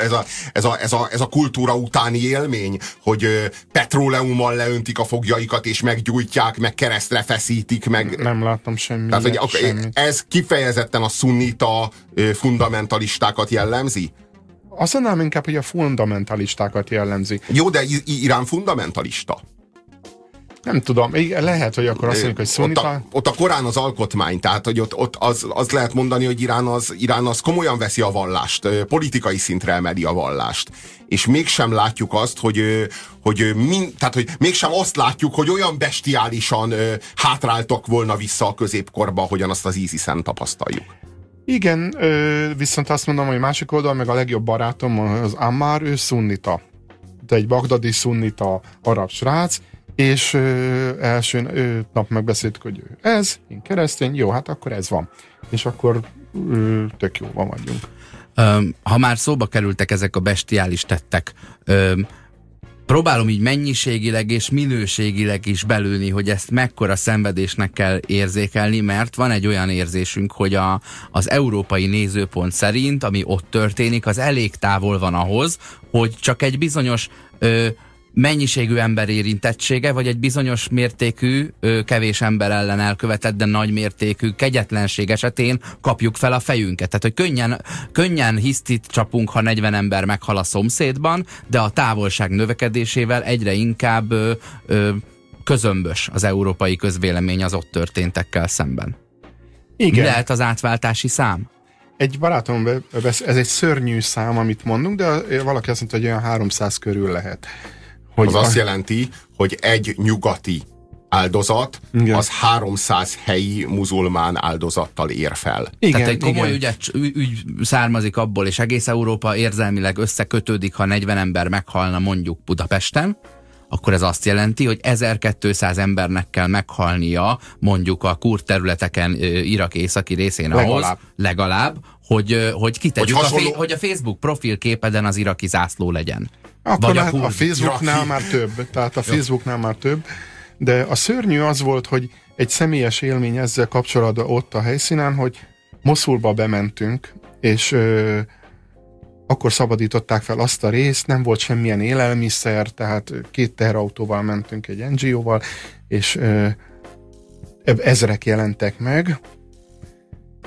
ez a kultúra utáni élmény, hogy petróleummal leöntik a foglyaikat, és meggyújtják, meg keresztre feszítik, meg... Nem láttam semmit. Tehát, hogy ez kifejezetten a szunnita fundamentalistákat jellemzi? Azt mondanám inkább, hogy a fundamentalistákat jellemzi. Jó, de Irán fundamentalista. Nem tudom, lehet, hogy akkor azt mondjuk, hogy szunnita. Ott a Korán az alkotmány, tehát hogy ott az lehet mondani, hogy Irán az komolyan veszi a vallást, politikai szintre emeli a vallást. És mégsem látjuk azt, hogy mégsem azt látjuk, hogy olyan bestiálisan hátráltak volna vissza a középkorba, hogyan azt az ISIS-en tapasztaljuk. Igen, viszont azt mondom, hogy másik oldal, meg a legjobb barátom, az Ammar, ő szunnita. De egy bagdadi szunnita arab srác, és első nap megbeszéltük, hogy én keresztény, jó, hát akkor ez van. És akkor tök jóban vagyunk. Ha már szóba kerültek ezek a bestiális tettek, próbálom így mennyiségileg és minőségileg is belülni, hogy ezt mekkora szenvedésnek kell érzékelni, mert van egy olyan érzésünk, hogy az európai nézőpont szerint, ami ott történik, az elég távol van ahhoz, hogy csak egy bizonyos mennyiségű ember érintettsége, vagy egy bizonyos mértékű, kevés ember ellen elkövetett, de nagy mértékű kegyetlenség esetén kapjuk fel a fejünket. Tehát, hogy könnyen hisztit csapunk, ha 40 ember meghal a szomszédban, de a távolság növekedésével egyre inkább közömbös az európai közvélemény az ott történtekkel szemben. Igen. Mi lehet az átváltási szám? Egy barátom, ez egy szörnyű szám, amit mondunk, de valaki azt mondta, hogy olyan 300 körül lehet. Az azt jelenti, hogy egy nyugati áldozat, igen, az 300 helyi muzulmán áldozattal ér fel. Igen, tehát egy komoly ügy származik abból, és egész Európa érzelmileg összekötődik, ha 40 ember meghalna mondjuk Budapesten, akkor ez azt jelenti, hogy 1200 embernek kell meghalnia mondjuk a kurd területeken, Irak északi részén ahhoz, legalább hogy kitegyük, hogy a Facebook profilképeden az iraki zászló legyen. Akkor a Facebooknál már több. Tehát a Facebooknál már több. De a szörnyű az volt, hogy egy személyes élmény ezzel kapcsolatban ott a helyszínen, hogy Moszulba bementünk, és akkor szabadították fel azt a részt, nem volt semmilyen élelmiszer, tehát 2 teherautóval mentünk egy NGO-val, és ezrek jelentek meg,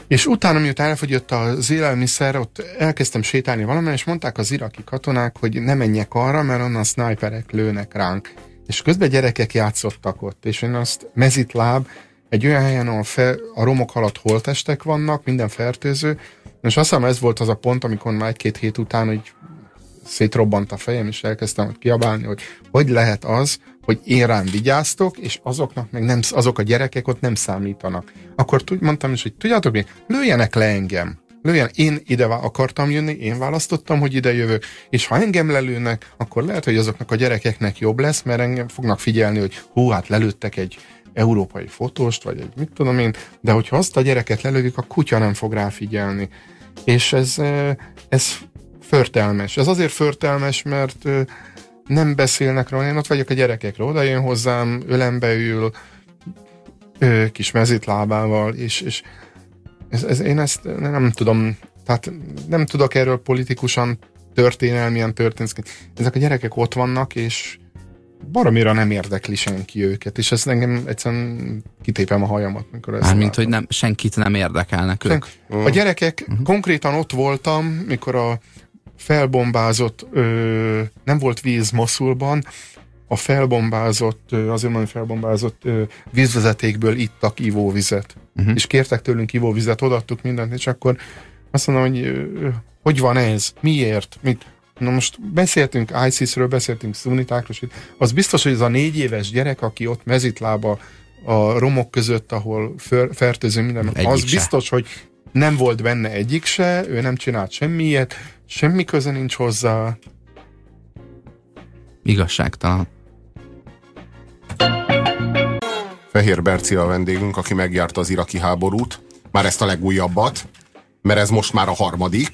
És utána, miután elfogyott az élelmiszer, ott elkezdtem sétálni valamely, és mondták az iraki katonák, hogy ne menjek arra, mert onnan sniperek lőnek ránk. És közben gyerekek játszottak ott, és én azt mezitláb, egy olyan helyen, ahol a romok alatt holttestek vannak, minden fertőző, és azt hiszem ez volt az a pont, amikor már egy-két hét után hogy szétrobbant a fejem, és elkezdtem kiabálni, hogy lehet az, hogy én rám vigyáztok, és azoknak meg nem, azok a gyerekek ott nem számítanak. Akkor mondtam is, hogy tudjátok mi, lőjenek le engem. Én ide akartam jönni, én választottam, hogy ide jövök, és ha engem lelőnek, akkor lehet, hogy azoknak a gyerekeknek jobb lesz, mert engem fognak figyelni, hogy hát lelőttek egy európai fotóst, vagy egy mit tudom én, de hogyha azt a gyereket lelövik, a kutya nem fog rá figyelni. És ez förtelmes. Ez azért förtelmes, mert nem beszélnek róla. Én ott vagyok a gyerekekről, oda jön hozzám, ölembe ül, kis mezitlábával, és én ezt nem tudom, tehát nem tudok erről politikusan történelmien történni. Ezek a gyerekek ott vannak, és baromira nem érdekli senki őket, és ezt engem egyszerűen kitépem a hajamat. Mármint, hogy senkit nem érdekelnek ők. A gyerekek, konkrétan ott voltam, mikor a felbombázott, nem volt víz Moszulban, a felbombázott, azért mondom, felbombázott vízvezetékből ittak ivóvizet. És kértek tőlünk ivóvizet, odaadtuk mindent, és akkor azt mondom, hogy van ez? Miért? Na most beszéltünk ISIS-ről, beszéltünk szunitákról, az biztos, hogy ez a 4 éves gyerek, aki ott mezitlába a romok között, ahol fertőző minden, az biztos, hogy nem volt benne egyik se, ő nem csinált semmiet, semmi köze nincs hozzá. Igazságtalan. Fehér Berci a vendégünk, aki megjárta az iraki háborút, már ezt a legújabbat, mert ez most már a harmadik,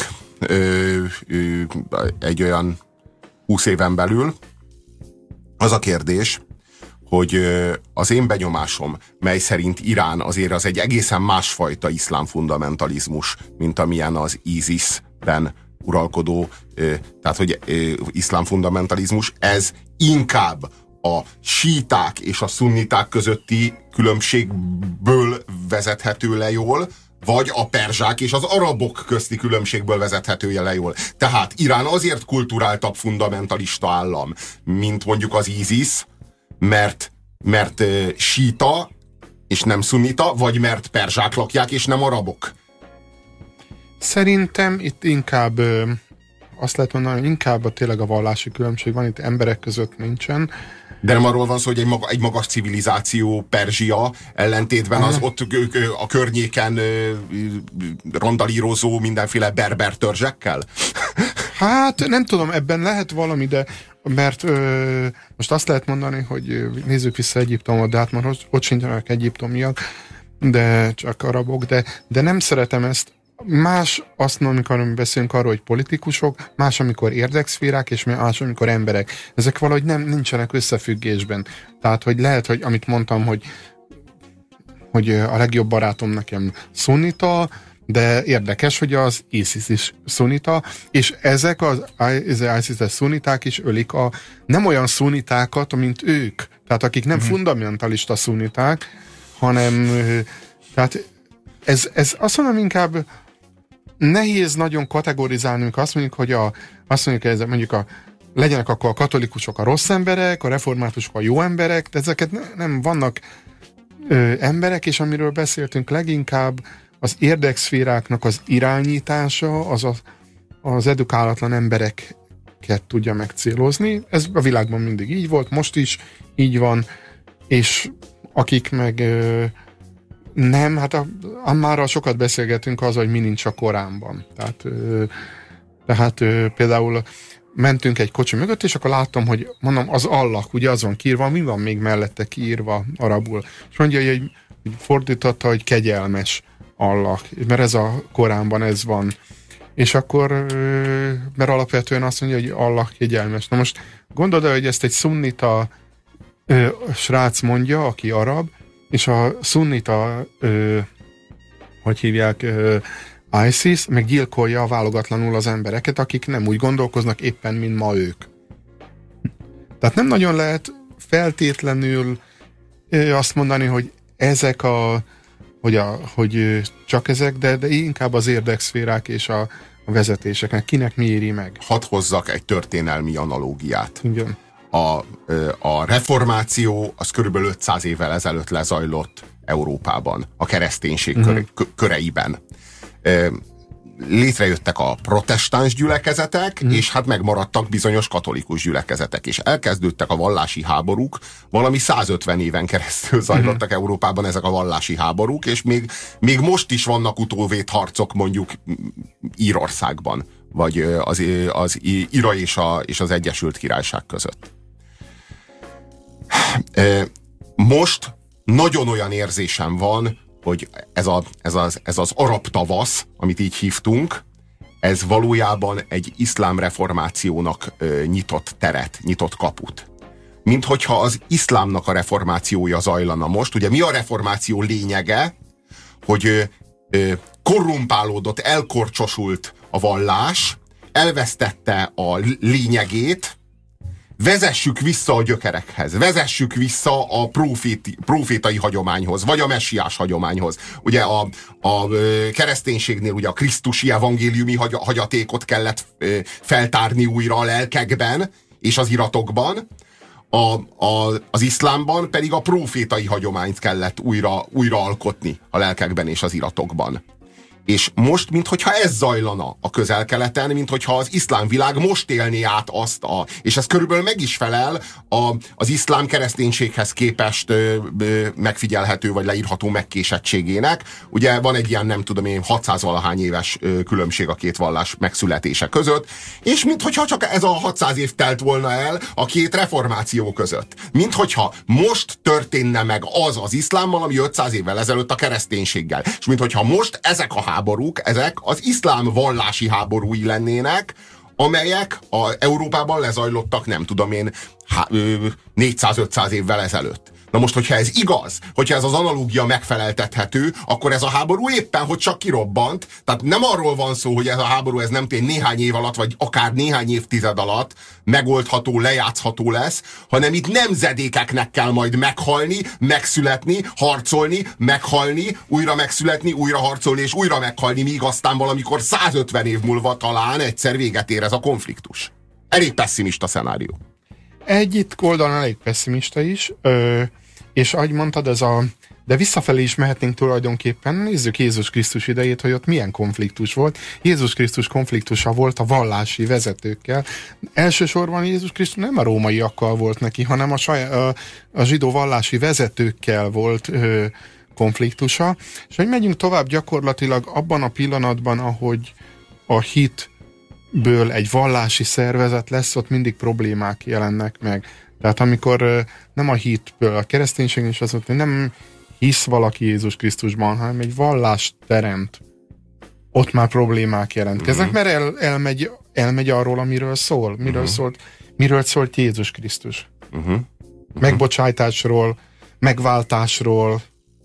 egy olyan 20 éven belül. Az a kérdés, hogy az én benyomásom, mely szerint Irán azért az egy egészen másfajta iszlám fundamentalizmus, mint amilyen az ISIS-ben uralkodó, tehát hogy iszlám fundamentalizmus, ez inkább a síták és a szunniták közötti különbségből vezethető le jól, vagy a perzsák és az arabok közti különbségből vezethető le jól. Tehát Irán azért kulturáltabb fundamentalista állam, mint mondjuk az ISIS, mert síta és nem szunnita, vagy mert perzsák lakják és nem arabok? Szerintem itt inkább azt lehet mondani, hogy inkább tényleg a vallási különbség van, itt emberek között nincsen. De nem arról van szó, hogy egy magas civilizáció, Perzsia ellentétben az ott a környéken randalírozó mindenféle berber törzsekkel? Hát nem tudom, ebben lehet valami, de mert most azt lehet mondani, hogy nézzük vissza Egyiptomot, de hát már ott sincsenek egyiptomiak, de csak arabok, de nem szeretem ezt. Más azt mondom, amikor beszélünk arról, hogy politikusok, más, amikor érdekszférák, és más, amikor emberek. Ezek valahogy nincsenek összefüggésben. Tehát, hogy lehet, hogy amit mondtam, hogy a legjobb barátom nekem szunnita, de érdekes, hogy az ISIS is szunnita, és ezek az ISIS-es szunniták is ölik nem olyan szunnitákat, mint ők. Tehát akik nem fundamentalista szunniták, hanem tehát ez azt mondom inkább nehéz nagyon kategorizálni, amikor azt mondjuk, hogy azt mondjuk, hogy mondjuk legyenek akkor a katolikusok a rossz emberek, a reformátusok a jó emberek, de ezeket nem vannak emberek, és amiről beszéltünk leginkább, az érdekszféráknak az irányítása, az edukálatlan embereket tudja megcélozni. Ez a világban mindig így volt, most is így van, és akik meg nem, hát már sokat beszélgetünk az, hogy mi nincs a Koránban. Tehát például mentünk egy kocsi mögött, és akkor láttam, hogy mondom, az Allah, ugye az van kiírva, mi van még mellette kiírva arabul? És mondja, hogy fordította, hogy kegyelmes Allah, mert ez a Koránban ez van. És akkor, mert alapvetően azt mondja, hogy Allah kegyelmes. Na most gondold el, hogy ezt egy szunnita srác mondja, aki arab, és a szunnita, hogy hívják, ISIS meggyilkolja válogatlanul az embereket, akik nem úgy gondolkoznak éppen, mint ma ők. Tehát nem nagyon lehet feltétlenül azt mondani, hogy ezek hogy csak ezek, de inkább az érdekszférák és a vezetéseknek. Kinek mi éri meg? Hadd hozzak egy történelmi analógiát. Igen. A reformáció az körülbelül 500 évvel ezelőtt lezajlott Európában, a kereszténység köreiben. Létrejöttek a protestáns gyülekezetek, és hát megmaradtak bizonyos katolikus gyülekezetek, és elkezdődtek a vallási háborúk, valami 150 éven keresztül zajlottak Európában ezek a vallási háborúk, és még most is vannak utóvédharcok mondjuk Írországban, vagy az IRA és az Egyesült Királyság között. Most nagyon olyan érzésem van, hogy ez az arab tavasz, amit így hívtunk, ez valójában egy iszlám reformációnak nyitott teret, nyitott kaput. Mint hogyha az iszlámnak a reformációja zajlana most. Ugye mi a reformáció lényege? Hogy korrumpálódott, elkorcsosult a vallás, elvesztette a lényegét, vezessük vissza a gyökerekhez, vezessük vissza a profétai hagyományhoz, vagy a messiás hagyományhoz. Ugye a kereszténységnél ugye a krisztusi evangéliumi hagyatékot kellett feltárni újra a lelkekben és az iratokban, az iszlámban pedig a profétai hagyományt kellett újra alkotni a lelkekben és az iratokban. És most, minthogyha ez zajlana a Közel-Keleten, minthogyha az iszlám világ most élné át azt és ez körülbelül meg is felel az iszlám kereszténységhez képest megfigyelhető vagy leírható megkésettségének. Ugye van egy ilyen, nem tudom én, 600-valahány éves különbség a két vallás megszületése között, és minthogyha csak ez a 600 év telt volna el a két reformáció között. Minthogyha most történne meg az iszlámmal, ami 500 évvel ezelőtt a kereszténységgel. És minthogyha most ezek a háborúk, ezek az iszlám vallási háborúi lennének, amelyek Európában lezajlottak, nem tudom én, 400-500 évvel ezelőtt. Na most, hogyha ez igaz, hogyha ez az analógia megfeleltethető, akkor ez a háború éppen, hogy csak kirobbant. Tehát nem arról van szó, hogy ez a háború ez nem tényleg néhány év alatt, vagy akár néhány évtized alatt megoldható, lejátszható lesz, hanem itt nemzedékeknek kell majd meghalni, megszületni, harcolni, meghalni, újra megszületni, újra harcolni és újra meghalni, míg aztán valamikor 150 év múlva talán egyszer véget ér ez a konfliktus. Elég pesszimista szenárió. Itt oldalon elég pesszimista is, és ahogy mondtad, de visszafelé is mehetnénk tulajdonképpen. Nézzük Jézus Krisztus idejét, hogy ott milyen konfliktus volt. Jézus Krisztus konfliktusa volt a vallási vezetőkkel. Elsősorban Jézus Krisztus nem a rómaiakkal volt neki, hanem a zsidó vallási vezetőkkel volt konfliktusa. És hogy megyünk tovább, gyakorlatilag abban a pillanatban, ahogy a hitből egy vallási szervezet lesz, ott mindig problémák jelennek meg. Tehát amikor nem a hitből, a kereszténység is az, hogy nem hisz valaki Jézus Krisztusban, hanem egy vallást teremt, ott már problémák jelentkeznek, mert elmegy arról, amiről szól. Miről szólt Jézus Krisztus? Megbocsájtásról, megváltásról,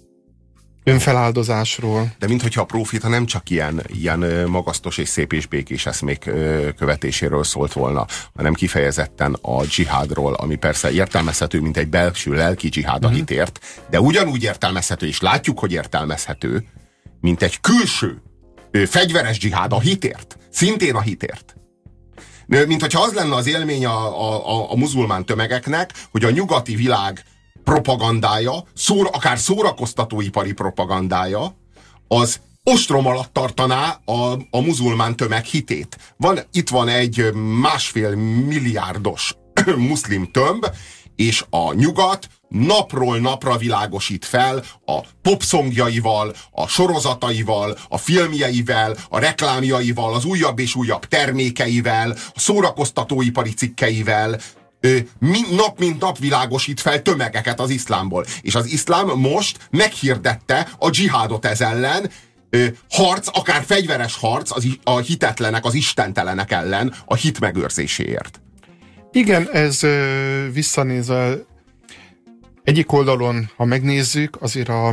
önfeláldozásról. De minthogyha a próféta nem csak ilyen magasztos és szép és békés eszmék követéséről szólt volna, hanem kifejezetten a dzsihádról, ami persze értelmezhető, mint egy belső lelki dzsihád a hitért, de ugyanúgy értelmezhető, és látjuk, hogy értelmezhető, mint egy külső fegyveres dzsihád a hitért. Szintén a hitért. Mint hogyha az lenne az élmény a muzulmán tömegeknek, hogy a nyugati világ propagandája, akár szórakoztatóipari propagandája, az ostrom alatt tartaná a muzulmán tömeg hitét. Itt van egy 1,5 milliárdos muszlim tömb, és a nyugat napról napra világosít fel a popszongjaival, a sorozataival, a filmjeivel, a reklámjaival, az újabb és újabb termékeivel, a szórakoztatóipari cikkeivel, nap mint nap világosít fel tömegeket az iszlámból. És az iszlám most meghirdette a dzsihádot ez ellen, harc, akár fegyveres harc a hitetlenek, az istentelenek ellen a hit megőrzéséért. Igen, ez visszanézve egyik oldalon, ha megnézzük, azért a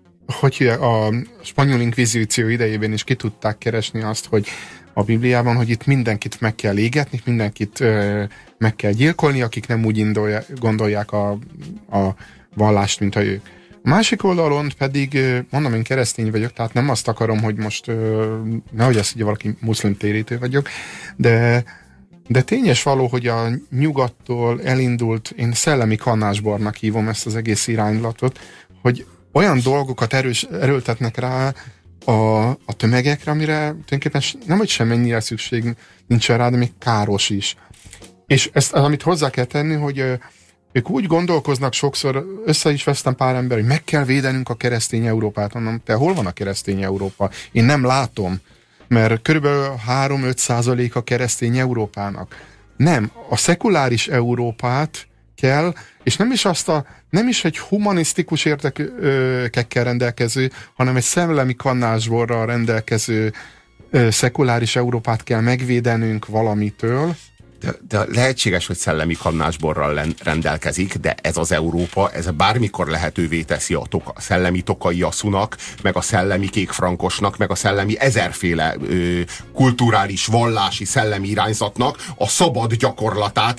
spanyol inkvizíció idejében is ki tudták keresni azt, hogy a Bibliában, hogy itt mindenkit meg kell égetni, mindenkit meg kell gyilkolni, akik nem úgy gondolják a vallást, mint ők. A másik oldalon pedig, mondom, én keresztény vagyok, tehát nem azt akarom, hogy most nehogy azt higgye valaki muszlim térítő vagyok, de tényes való, hogy a nyugattól elindult, én szellemi kannásbornak hívom ezt az egész iránylatot, hogy olyan dolgokat erőltetnek rá a tömegekre, amire tulajdonképpen nem, hogy semmennyire szükség nincsen rá, de még káros is. És ezt, amit hozzá kell tenni, hogy ők úgy gondolkoznak sokszor, össze is vesztem pár ember, hogy meg kell védenünk a keresztény Európát. Mondom, te hol van a keresztény Európa? Én nem látom, mert körülbelül 3-5% a keresztény Európának. Nem, a szekuláris Európát kell, és nem is egy humanisztikus értékekkel rendelkező, hanem egy szellemi kannásborral rendelkező szekuláris Európát kell megvédenünk valamitől. De lehetséges, hogy szellemi kannásborral rendelkezik, de ez az Európa, ez bármikor lehetővé teszi a szellemi Tokaiasunak, meg a szellemi Kékfrankosnak, meg a szellemi ezerféle kulturális, vallási, szellemi irányzatnak a szabad gyakorlatát,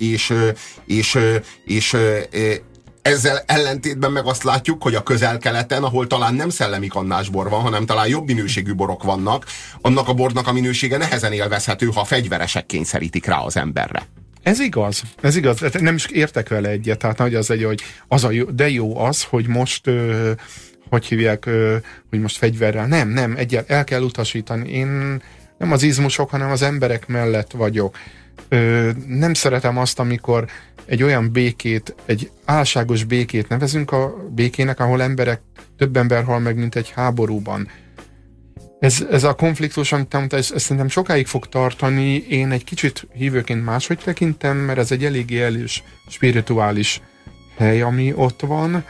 és ezzel ellentétben meg azt látjuk, hogy a Közel-Keleten, ahol talán nem szellemi kannásbor van, hanem talán jobb minőségű borok vannak, annak a bornak a minősége nehezen élvezhető, ha fegyveresek kényszerítik rá az emberre. Ez igaz. Nem is értek vele egyet, tehát nagy az egy, hogy de jó az, hogy most hogy hívják, hogy most fegyverrel. Nem, el kell utasítani. Én nem az izmusok, hanem az emberek mellett vagyok. Nem szeretem azt, amikor egy olyan békét, egy álságos békét nevezünk a békének, ahol több ember hal meg, mint egy háborúban. Ez a konfliktus, amit mondta, ez szerintem sokáig fog tartani. Én egy kicsit hívőként máshogy tekintem, mert ez egy eléggé erős spirituális hely, ami ott van.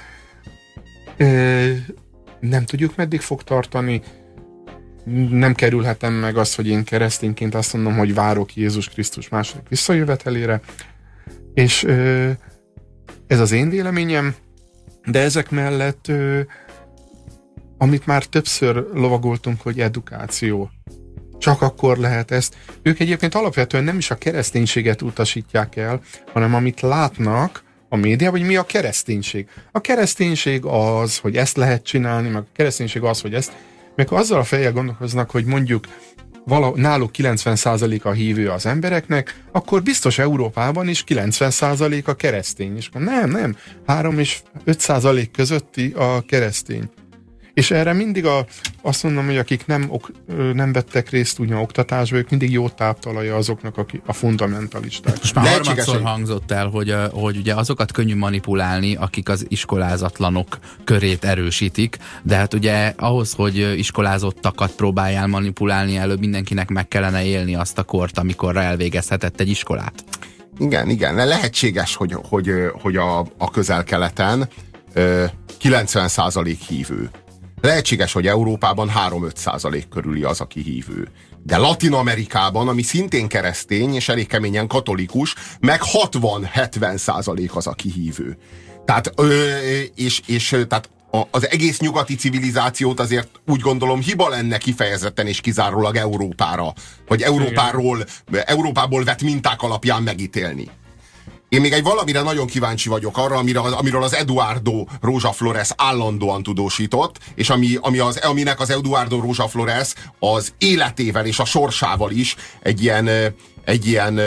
Nem tudjuk, meddig fog tartani. Nem kerülhetem meg azt, hogy én keresztényként azt mondom, hogy várok Jézus Krisztus második visszajövetelére. És ez az én véleményem, de ezek mellett, amit már többször lovagoltunk, hogy edukáció. Csak akkor lehet ezt. Ők egyébként alapvetően nem is a kereszténységet utasítják el, hanem amit látnak a média, vagy mi a kereszténység. A kereszténység az, hogy ezt lehet csinálni, meg a kereszténység az, hogy ezt, meg azzal a fejjel gondolkoznak, hogy mondjuk náluk 90% a hívő az embereknek, akkor biztos Európában is 90% a keresztény. És nem, 3 és 5% közötti a keresztény. És erre mindig azt mondom, hogy akik nem vettek részt ugyan oktatásba, ők mindig jó táptalaja azoknak a fundamentalisták. Most már harmadszor hangzott el, hogy ugye azokat könnyű manipulálni, akik az iskolázatlanok körét erősítik, de hát ugye ahhoz, hogy iskolázottakat próbáljál manipulálni, előbb mindenkinek meg kellene élni azt a kort, amikor elvégezhetett egy iskolát. Igen, lehetséges, hogy a Közel-Keleten 90% hívő. Lehetséges, hogy Európában 3-5% körüli az, aki hívő. De Latin-Amerikában, ami szintén keresztény és elég keményen katolikus, meg 60-70% az, aki hívő. Tehát, tehát az egész nyugati civilizációt azért úgy gondolom hiba lenne kifejezetten és kizárólag Európára, vagy Európából vett minták alapján megítélni. Én még egy valamire nagyon kíváncsi vagyok, arra, amiről az Eduardo Rosa Flores állandóan tudósított, és aminek az Eduardo Rosa Flores az életével és a sorsával is egy ilyen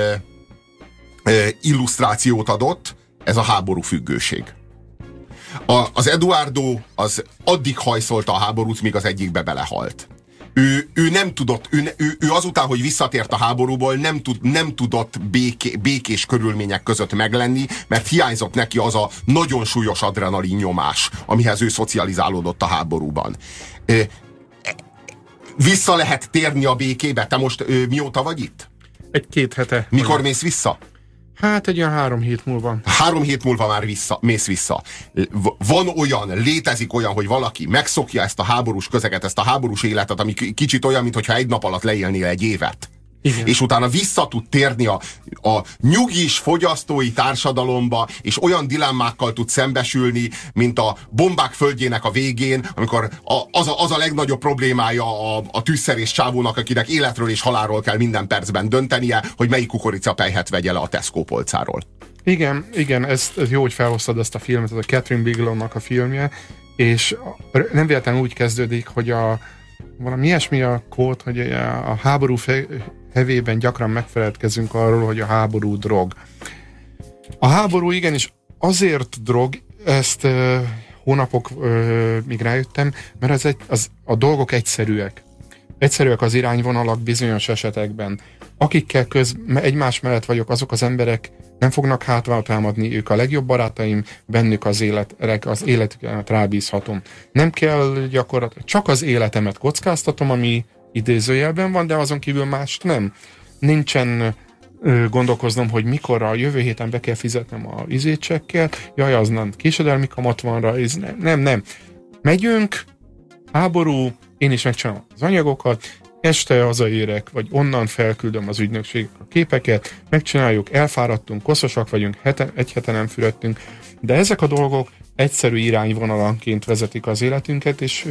illusztrációt adott, ez a háborúfüggőség. Az Eduardo az addig hajszolta a háborút, míg az egyikbe belehalt. Ő nem tudott, ő azután, hogy visszatért a háborúból, nem tudott békés körülmények között meglenni, mert hiányzott neki az a nagyon súlyos adrenalin nyomás, amihez ő szocializálódott a háborúban. Vissza lehet térni a békébe? Te most mióta vagy itt? 1-2 hete. Mikor mész vissza? Hát egy olyan 3 hét múlva. 3 hét múlva már mész vissza. Létezik olyan, hogy valaki megszokja ezt a háborús közeget, ezt a háborús életet, ami kicsit olyan, mintha egy nap alatt leélnél egy évet. Igen. És utána vissza tud térni a nyugis fogyasztói társadalomba, és olyan dilemmákkal tud szembesülni, mint a Bombák földjének a végén, amikor az a legnagyobb problémája a tűzszerés csávónak, akinek életről és halálról kell minden percben döntenie, hogy melyik kukoricapelyhet vegye le a Tesco polcáról. Igen, ez jó, hogy felhoztad ezt a filmet, ez a Catherine Bigelownak a filmje, és nem véletlenül úgy kezdődik, hogy valami ilyesmi a kód, hogy a háború hevében gyakran megfeledkezünk arról, hogy a háború drog. A háború igenis azért drog, ezt hónapok míg rájöttem, mert a dolgok egyszerűek. Egyszerűek az irányvonalak bizonyos esetekben. Akikkel egymás mellett vagyok, azok az emberek nem fognak hátra támadni, ők a legjobb barátaim, bennük az életüket rábízhatom. Nem kell gyakorlatilag, csak az életemet kockáztatom, ami idézőjelben van, de azon kívül más nem. Nincsen gondolkoznom, hogy mikor a jövő héten be kell fizetnem a izécsekkel, jaj, az nem, késedelmi kamat van rá, nem. Megyünk, háború, én is megcsinálom az anyagokat, este hazaérek, vagy onnan felküldöm az ügynökség a képeket, megcsináljuk, elfáradtunk, koszosak vagyunk, egy hete nem fürödtünk, de ezek a dolgok egyszerű irányvonalanként vezetik az életünket, és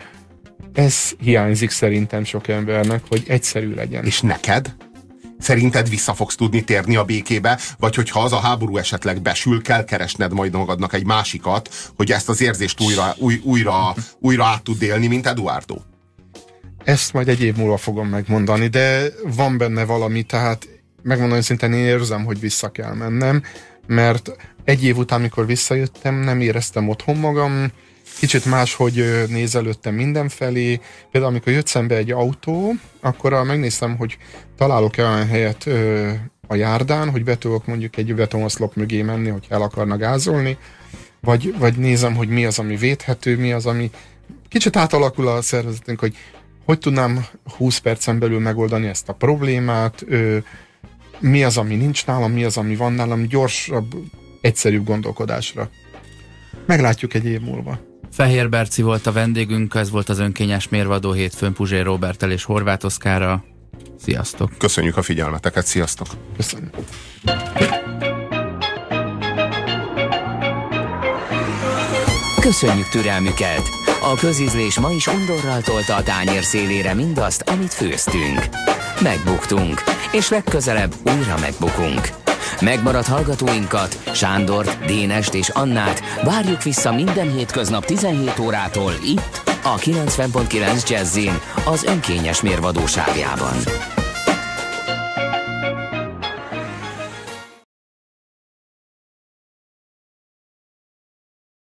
ez hiányzik szerintem sok embernek, hogy egyszerű legyen. És neked? Szerinted vissza fogsz tudni térni a békébe, vagy hogyha az a háború esetleg besül, kell keresned majd magadnak egy másikat, hogy ezt az érzést újra át tud élni, mint Eduardo? Ezt majd egy év múlva fogom megmondani, de van benne valami, tehát megmondom őszintén, én érzem, hogy vissza kell mennem, mert egy év után, amikor visszajöttem, nem éreztem otthon magam, kicsit máshogy nézelődtem mindenfelé. Például amikor jött szembe egy autó, akkor megnéztem, hogy találok-e olyan helyet a járdán, hogy be tudok mondjuk egy betonoszlop mögé menni, hogy el akarna gázolni, vagy nézem, hogy mi az, ami védhető, mi az, ami kicsit átalakul a szervezetünk, hogy tudnám 20 percen belül megoldani ezt a problémát, mi az, ami nincs nálam, mi az, ami van nálam, gyorsabb, egyszerűbb gondolkodásra. Meglátjuk egy év múlva. Fehér Berci volt a vendégünk, ez volt az Önkényes Mérvadó hétfőn Puzsér Róberttel és Horváth Oszkárral. Sziasztok! Köszönjük a figyelmeteket, sziasztok! Köszönjük! Köszönjük türelmüket! A közízlés ma is undorral tolta a tányér szélére mindazt, amit főztünk. Megbuktunk, és legközelebb újra megbukunk. Megmaradt hallgatóinkat, Sándort, Dénest és Annát várjuk vissza minden hétköznap 17 órától itt, a 90.9 Jazzin, az Önkényes Mérvadó sávjában.